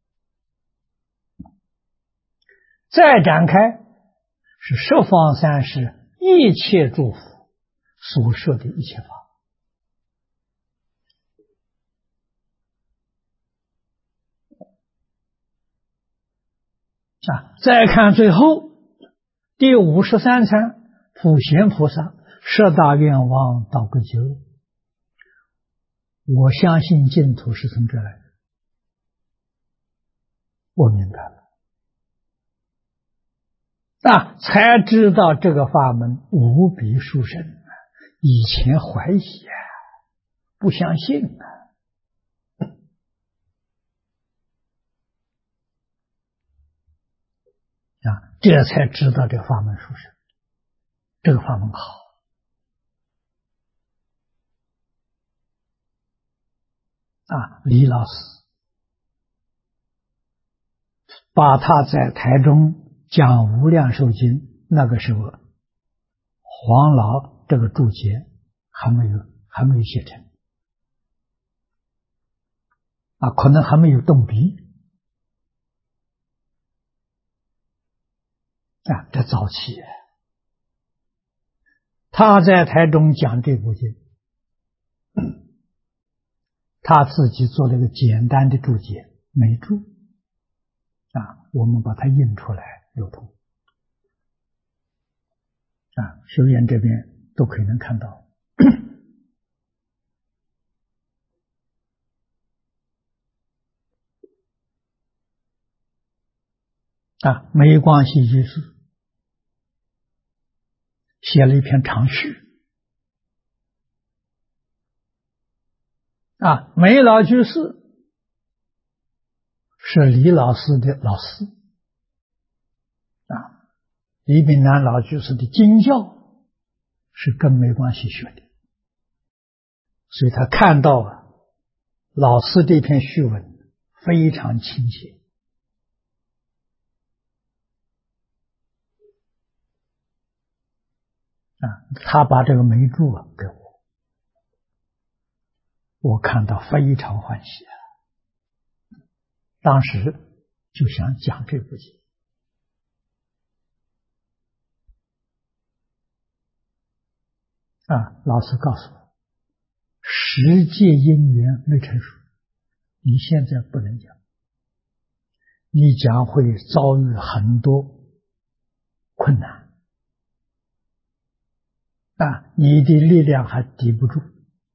再展开是十方三世一切诸佛所说的一切法。再看最后第53参普贤菩萨十大愿望到个究，我相信净土是从这来的，我明白了，才知道这个法门无比殊胜，以前怀疑不相信这才知道这个法门殊胜，这个法门好。李老师把他在台中讲无量寿经，那个时候黄老这个注解还没有写成可能还没有动笔这早期他在台中讲这部经，他自己做了一个简单的注解，没注我们把它印出来流通学员这边都可以能看到没关系居士写了一篇长序梅老居士是李老师的老师李炳南老居士的经教是跟梅关系学的，所以他看到老师这篇序文非常亲切他把这个梅注给我看到非常欢喜当时就想讲这部经老师告诉我十界因缘没成熟，你现在不能讲，你将会遭遇很多困难你的力量还抵不住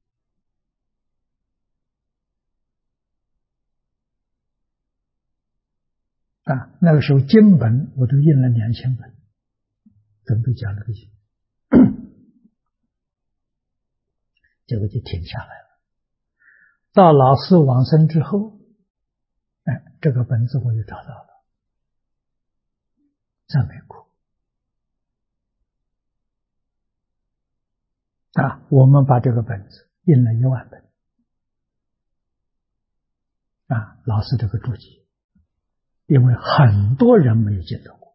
那个时候经本我都印了2000本，准备讲这个经结果就停下来了。到老师往生之后这个本子我就找到了，在美国我们把这个本子印了10000本老师这个注解，因为很多人没有见到过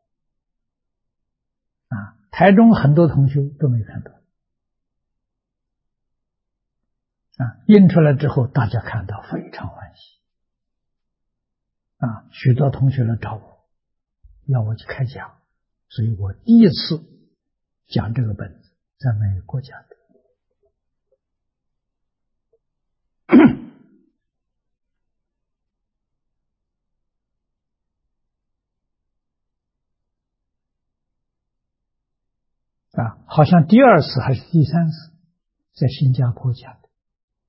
台中很多同学都没看到印出来之后大家看到非常欢喜许多同学来找我要我去开讲，所以我第一次讲这个本子在美国讲的好像第2次还是第3次在新加坡讲的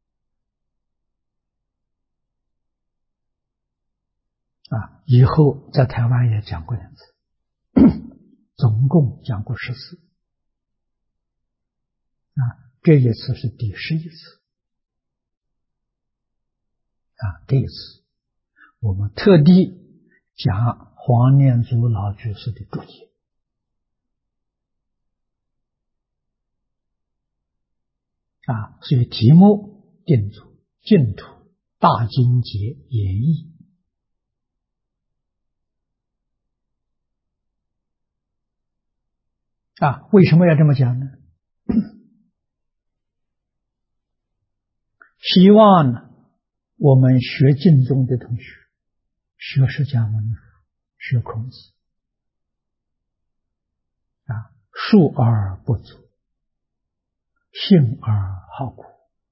以后在台湾也讲过2次总共讲过10次这一次是第11次这一次我们特地讲黄念祖老居士的注解所以题目定作净土大经解演义为什么要这么讲呢？希望呢，我们学经宗的同学，学释迦牟尼佛，学孔子，述而不足，信而好古，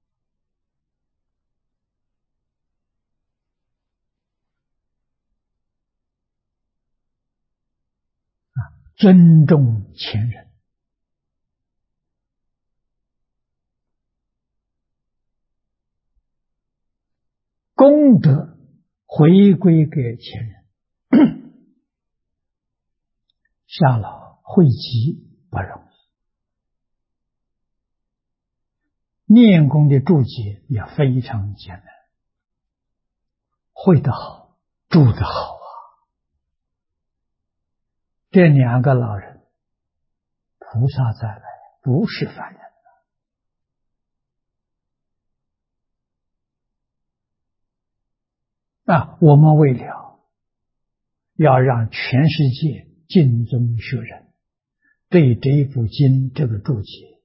尊重前人，功德回归给前人，下老汇集不容易，念功的注解也非常艰难，会得好，注得好这两个老人，菩萨再来，不是凡人我们为了要让全世界尽宗学人对这部经这个注解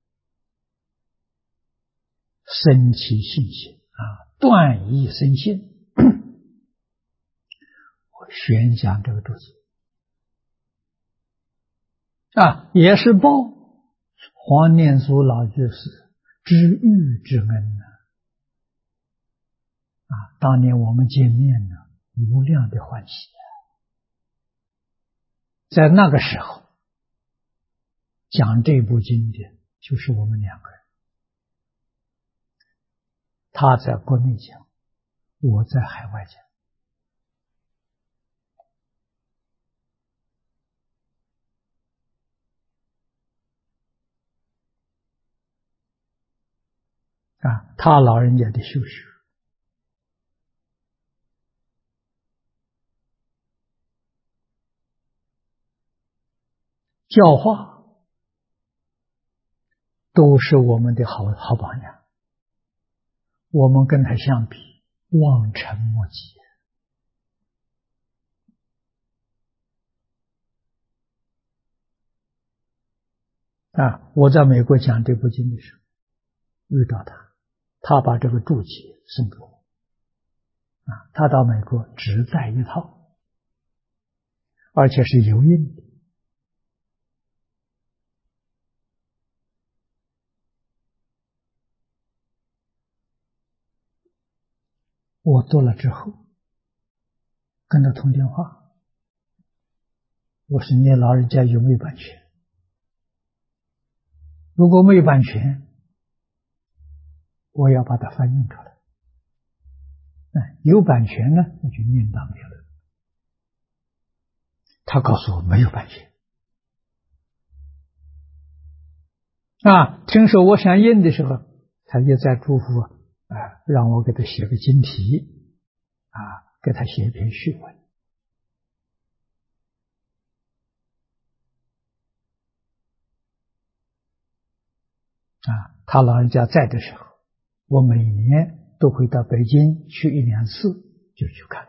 生起信心断疑生信，我宣讲这个注解也是报黄念祖老居士知遇之恩当年我们见面呢，无量的欢喜在那个时候讲这部经典就是我们两个人，他在国内讲，我在海外讲他老人家的修学教化都是我们的好榜样，我们跟他相比望尘莫及我在美国讲这部经的时候遇到他把这个注解送给我他到美国只带一套，而且是油印的我读了之后跟他通电话，我说你老人家有没有版权，如果没有版权我要把它翻印出来，有版权呢那就另当别论。他告诉我没有版权听说我想印的时候，他就在嘱咐让我给他写个经题给他写一篇序文他老人家在的时候，我每年都会到北京去1-2次，就去看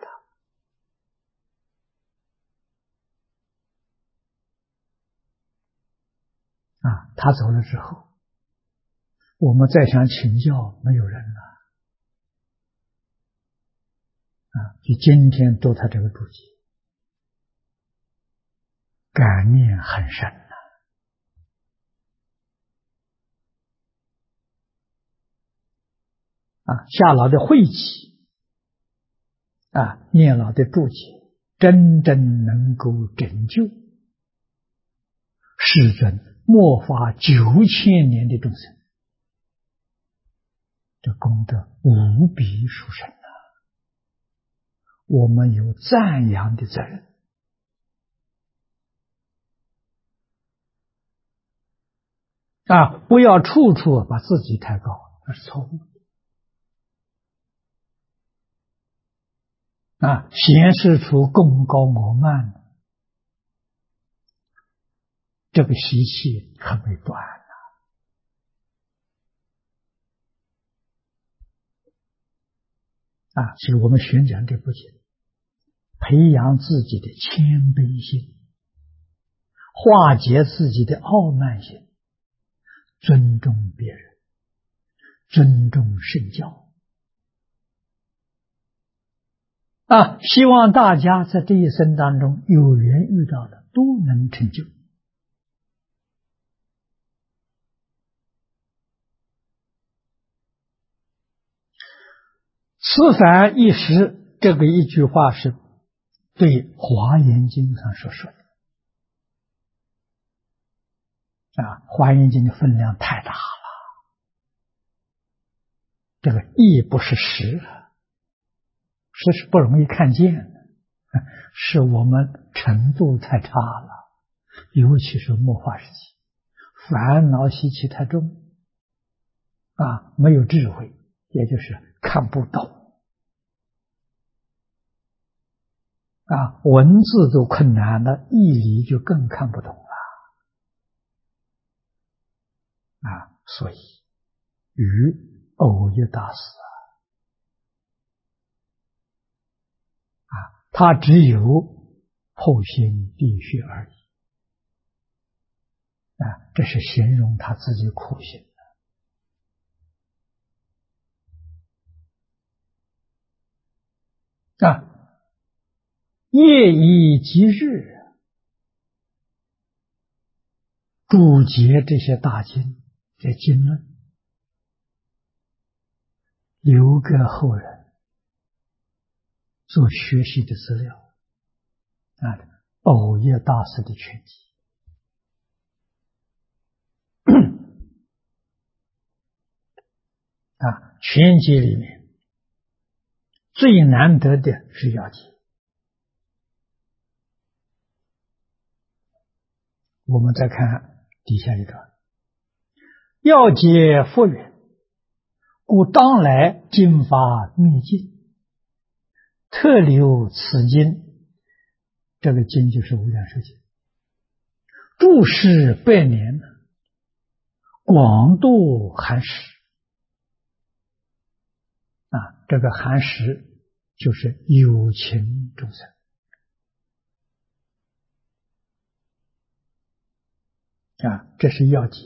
他他走了之后，我们再想请教没有人了就今天读他这个注解，感念很深夏老的汇集聂老的注解，真正能够拯救世尊末法9000年的众生，这功德无比殊胜我们有赞扬的责任不要处处把自己抬高，那是错误显示出功高我慢，这个习气还没断所以我们宣讲这部经，培养自己的谦卑心， 化解自己的傲慢心，尊重别人，尊重圣教。希望大家在这一生当中有缘遇到的都能成就。此凡一时，这个一句话是对《华严经》上所说的。华严经的分量太大了，这个义不是实，实是不容易看见的，是我们程度太差了，尤其是末法时期，烦恼习气太重，没有智慧，也就是看不懂。文字都困难了，义理就更看不懂了。所以与偶一大师他只有剖心沥血而已。这是形容他自己苦行的。夜以继日，注解这些大经，这经论，留给后人做学习的资料。偶一大师的全集，全集里面最难得的是要解。我们再看底下一段，要解复云：故当来经法灭尽，特留此经。这个经就是无量寿经，住世百年，广度寒食。这个寒食就是有情众生。这是要解。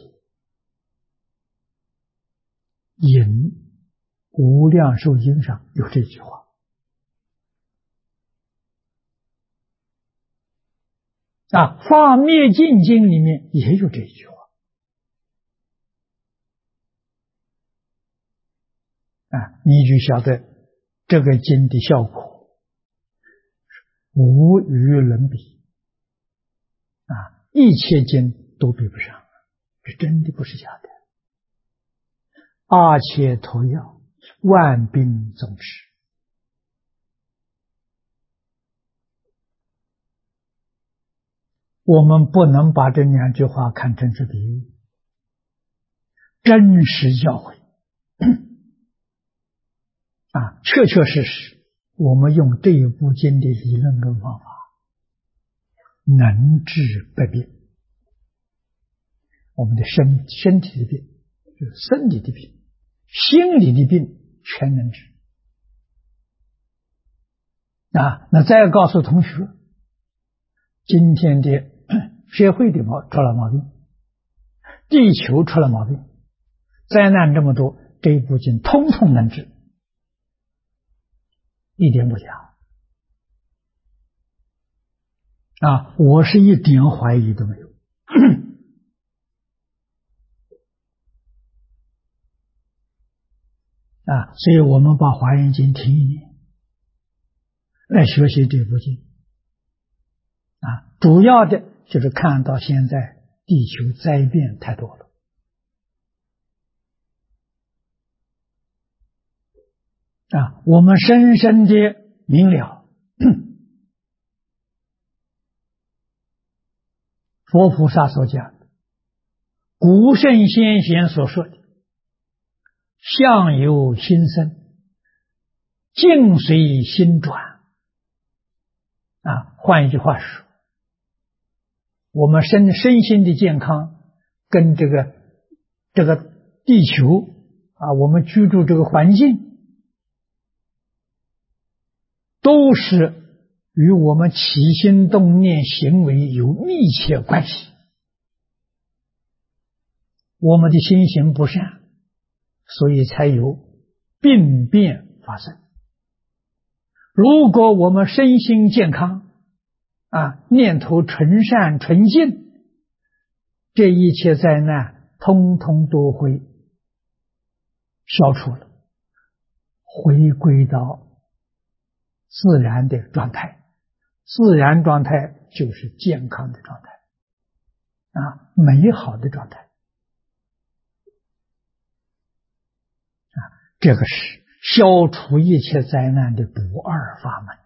引无量寿经上有这句话。法灭尽经里面也有这一句话。你就晓得这个经的效果无与伦比。一切经都比不上，这真的不是假的。阿切陀药，万病总治。我们不能把这两句话看成是比喻，真实教诲。确确实实，我们用这一部经的理论跟方法，能治百病。我们的身体的病，就是身体的病，心理的病全能治。那再告诉同学，今天的社会的出了毛病，地球出了毛病，灾难这么多，这一部经通通能治，一点不假。我是一点怀疑都没有。所以我们把《华严经》听一念，来学习这部经。主要的就是看到现在地球灾变太多了。我们深深的明了佛菩萨所讲的，古圣先贤所说的相由心生，境随心转。换一句话说，我们身心的健康跟这个地球我们居住这个环境都是与我们起心动念行为有密切关系。我们的心行不善，所以才有病变发生。如果我们身心健康，念头纯善纯净，这一切灾难通通都会消除了，回归到自然的状态。自然状态就是健康的状态，美好的状态。这个是消除一切灾难的不二法门。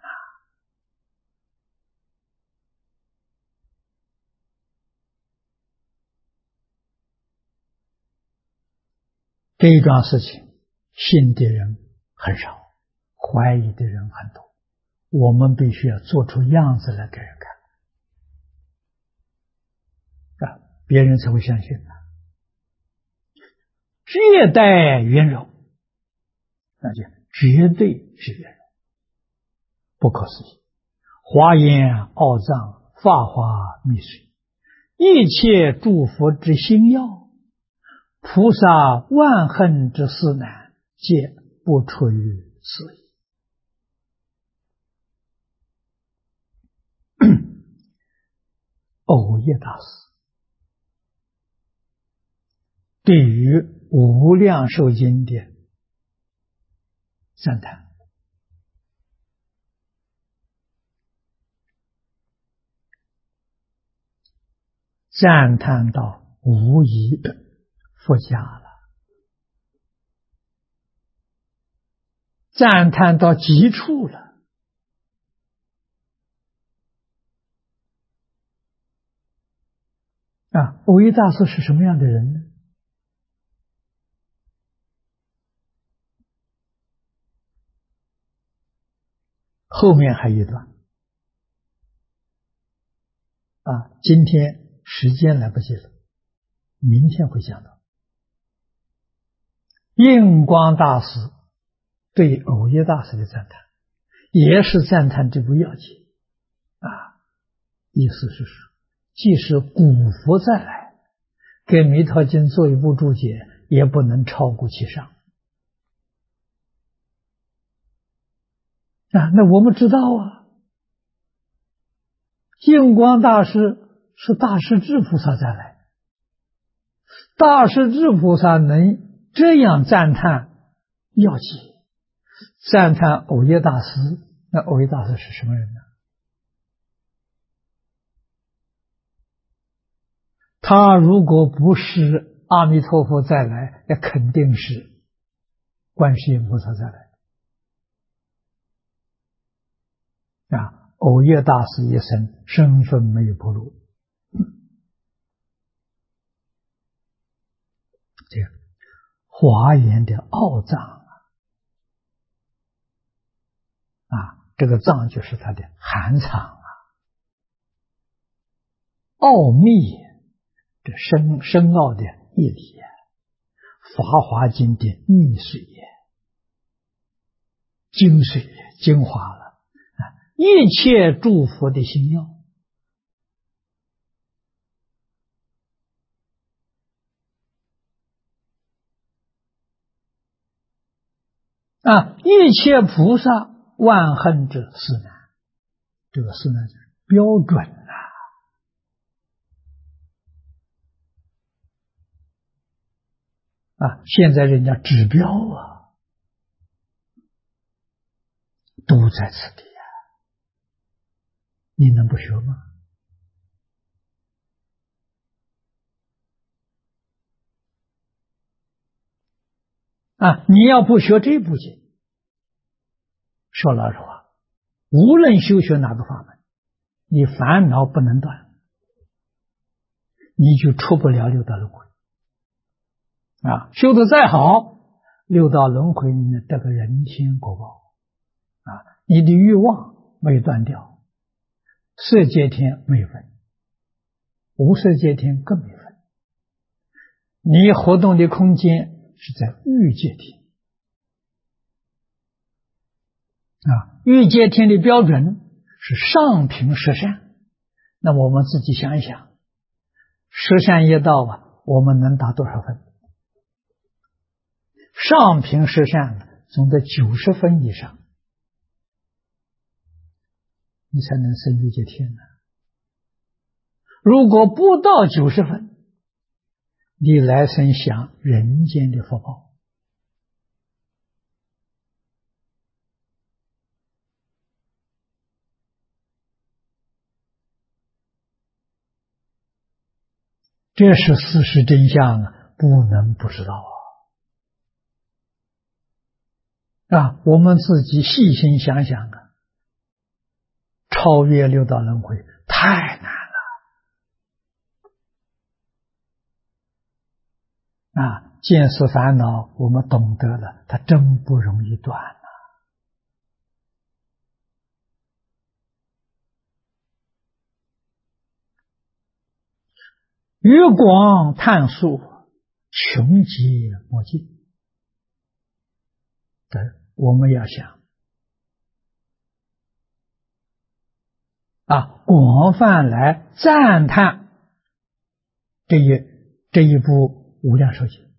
这一桩事情，信的人很少，怀疑的人很多。我们必须要做出样子来给人看，别人才会相信。绝代圆融，那就绝对是圆融，不可思议。华严奥藏，法华密水，一切诸佛之心要，菩萨万恨之思难，皆不出于此意。藕益大师对于《无量寿经》的赞叹，赞叹到无以复加了，赞叹到极处了。藕益大师是什么样的人呢？后面还有一段今天时间来不及了，明天会讲到。印光大师对藕益大师的赞叹，也是赞叹这部要解意思是说，即使古佛再来给《弥陀经》做一部注解，也不能超过其上。那我们知道印光大师是大势至菩萨再来，大势至菩萨能这样赞叹要解，赞叹藕益大师，那藕益大师是什么人呢？他如果不是阿弥陀佛再来，那肯定是观世音菩萨再来。藕益大师一生身份没有暴露。这样华严的奥藏这个藏就是它的含藏奥秘，这深奥的义理法华经的秘水精髓精华了一切诸佛的心要。一切菩萨万恨之思难，这个思难就是标准现在人家指标都在此地你能不学吗？你要不学这部经，说老实话，无论修学哪个法门，你烦恼不能断，你就出不了六道轮回修得再好，六道轮回里面得个人天果报你的欲望没断掉，色界天没分，无色界天更没分，你活动的空间是在欲界天欲界天的标准是上品十善。那么我们自己想一想，十善业道啊，我们能打多少分？上品十善总得90分以上，你才能生欲界天呢。如果不到90分，你来生享人间的福报。这是事实真相啊，不能不知道啊！我们自己细心想想啊，超越六道轮回太难了啊！见思烦恼，我们懂得了，它真不容易断啊。越广探溯，穷极莫尽。对，我们要想啊，广泛来赞叹这一部无量寿经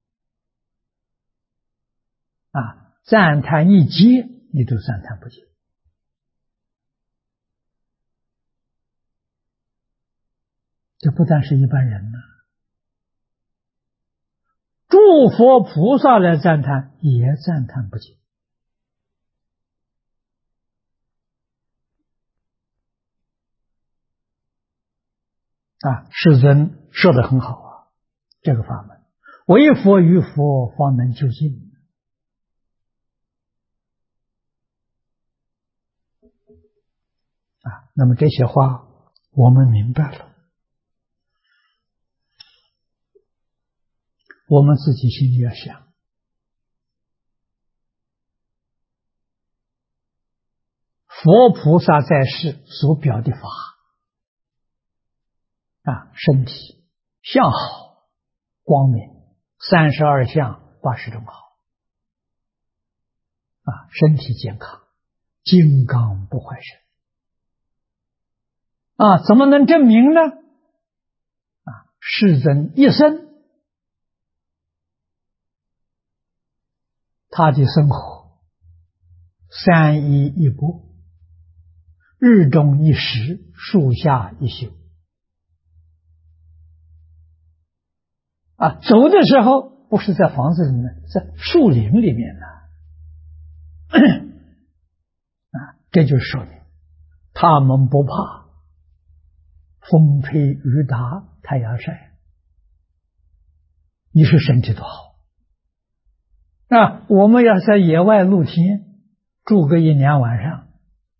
啊，赞叹一劫你都赞叹不尽。这不但是一般人呢，诸佛菩萨来赞叹也赞叹不尽啊！世尊说得很好啊，这个法门唯佛与佛方能究竟啊。那么这些话我们明白了，我们自己心里要想，佛菩萨在世所表的法啊，身体相好光明，32相80种好啊，身体健康，金刚不坏身啊，怎么能证明呢？啊，世尊一生他的生活3衣1钵，日中1食，树下1宿啊，走的时候不是在房子里面，在树林里面呢啊，这就说明他们不怕风吹雨打太阳晒，你是身体多好啊！我们要在野外露天住个1、2晚上，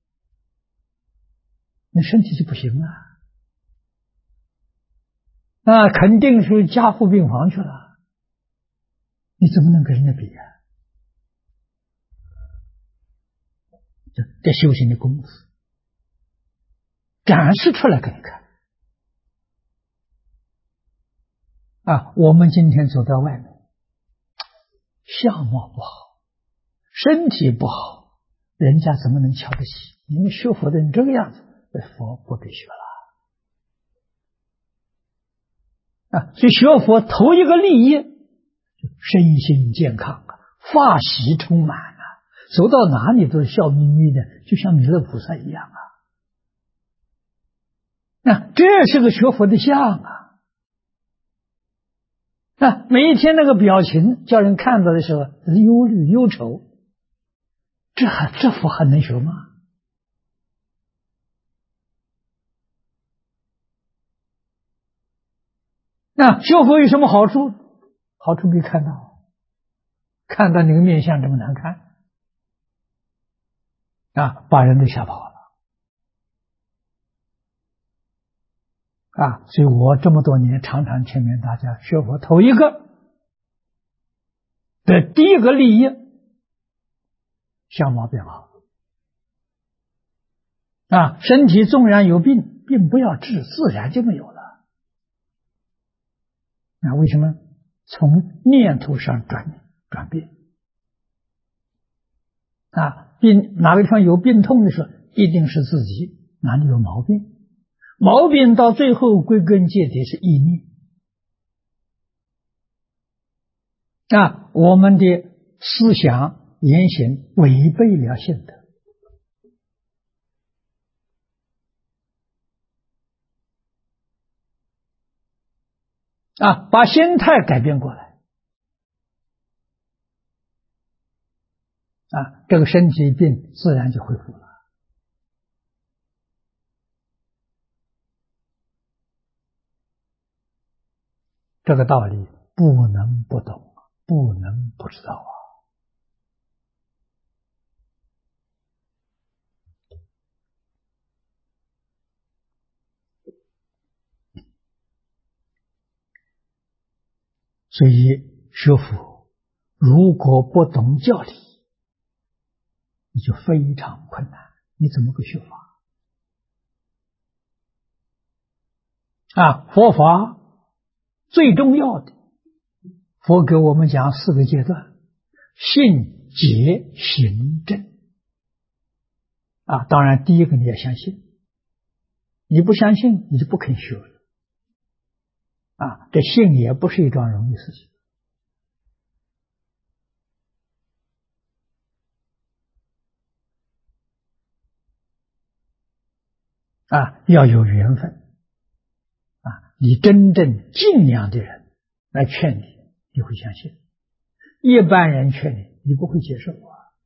你身体就不行了啊，肯定是加护病房去了，你怎么能跟人家比啊？这修行的功夫展示出来给你看啊！我们今天走到外面，相貌不好，身体不好，人家怎么能瞧得起？你们学佛的人这个样子，佛不必学了啊！所以学佛头一个利益，身心健康啊，法喜充满啊，走到哪里都是笑眯眯的，就像弥勒菩萨一样啊！那这是个学佛的相啊！每一天那个表情叫人看到的时候忧虑忧愁，这佛还能学吗？那学佛有什么好处？好处没看到，看到你个面相这么难看啊，把人都吓跑了啊！所以我这么多年常常劝勉大家学佛，头一个的第一个利益，相貌变好啊！身体纵然有病，病不要治，自然就没有了。那为什么？从念头上转变啊！哪个地方有病痛的时候， 一定是自己哪里有毛病，毛病到最后归根结底是意念。我们的思想言行违背了性德，把心态改变过来，这个身体病自然就恢复了。这个道理不能不懂，不能不知道所以学佛如果不懂教理，你就非常困难，你怎么个学法？佛法最重要的，佛给我们讲4个阶段：信、解、行、证。当然第一个你要相信，你不相信你就不肯学了。这信也不是一桩容易事情。要有缘分。你真正敬仰的人来劝你，你会相信；一般人劝你，你不会接受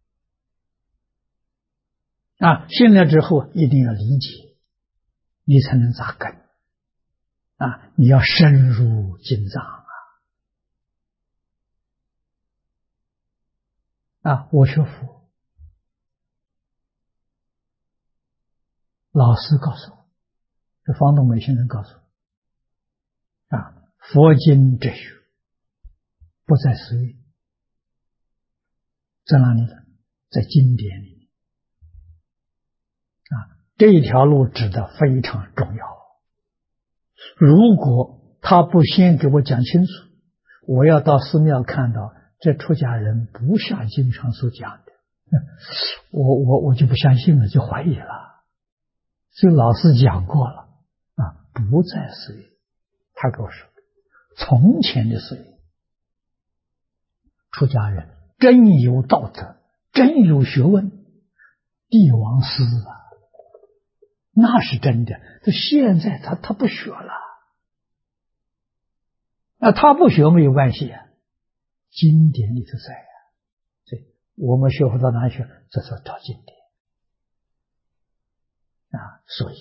信了之后一定要理解，你才能扎根你要深入经藏我学佛，老师告诉我，这方东美先生告诉我佛经哲学不在思维，在哪里呢？在经典里面这一条路指得非常重要。如果他不先给我讲清楚，我要到寺庙看到这出家人不像经上所讲的，我就不相信了，就怀疑了。所以老师讲过了不在思维。他跟我说，从前的思维，出家人真有道德，真有学问，帝王师那是真的。现在他不学了，他不学没有关系经典里头在所以我们学佛到哪里学？这是找经典所以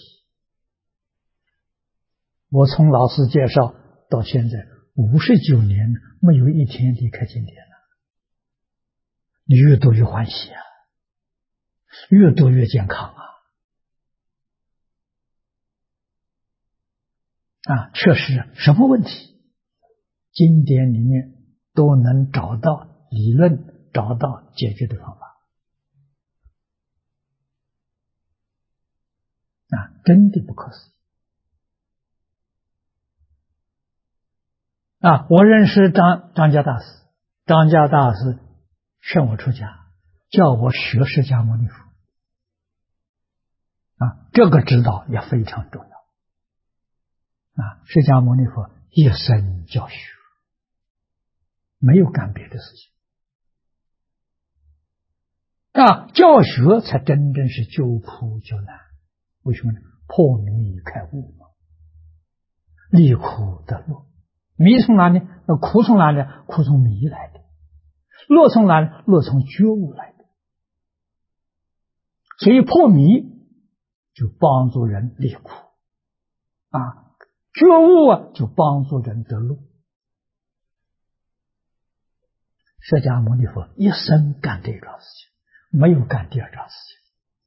我从老师介绍到现在59年，没有一天离开经典了。你越读越欢喜越读越健康确实什么问题经典里面都能找到理论，找到解决的方法真的不可思议我认识张家大师，张家大师劝我出家，叫我学释迦牟尼佛这个指导也非常重要释迦牟尼佛一生教学，没有干别的事情教学才真正是救苦救难。为什么呢？破迷开悟嘛，离苦得乐。迷从哪里？苦从哪里？苦从迷来的。乐从哪里？乐从觉悟来的。所以破迷就帮助人离苦觉悟就帮助人得乐。释迦牟尼佛一生干这桩事情，没有干第二桩事情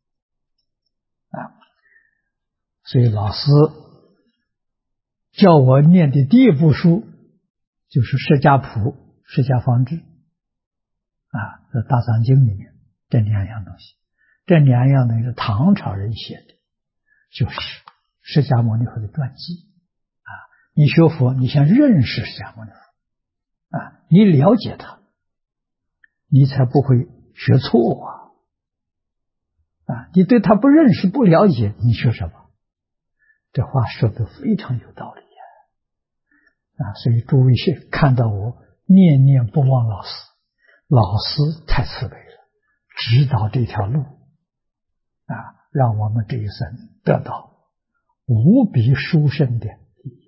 所以老师叫我念的第一部书就是释迦谱、释迦方志这大藏经里面这2样东西。这2样东西是唐朝人写的，就是释迦牟尼佛的传记你学佛，你先认识释迦牟尼佛你了解他，你才不会学错啊，你对他不认识、不了解，你说什么？这话说的非常有道理呀！啊，所以诸位是看到我念念不忘老师，老师太慈悲了，指导这条路啊，让我们这一生得到无比殊胜的意义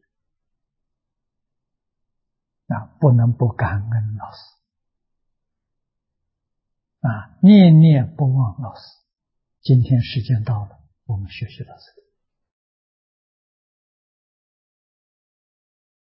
啊，不能不感恩老师啊，念念不忘老师。今天时间到了，我们学习到这里。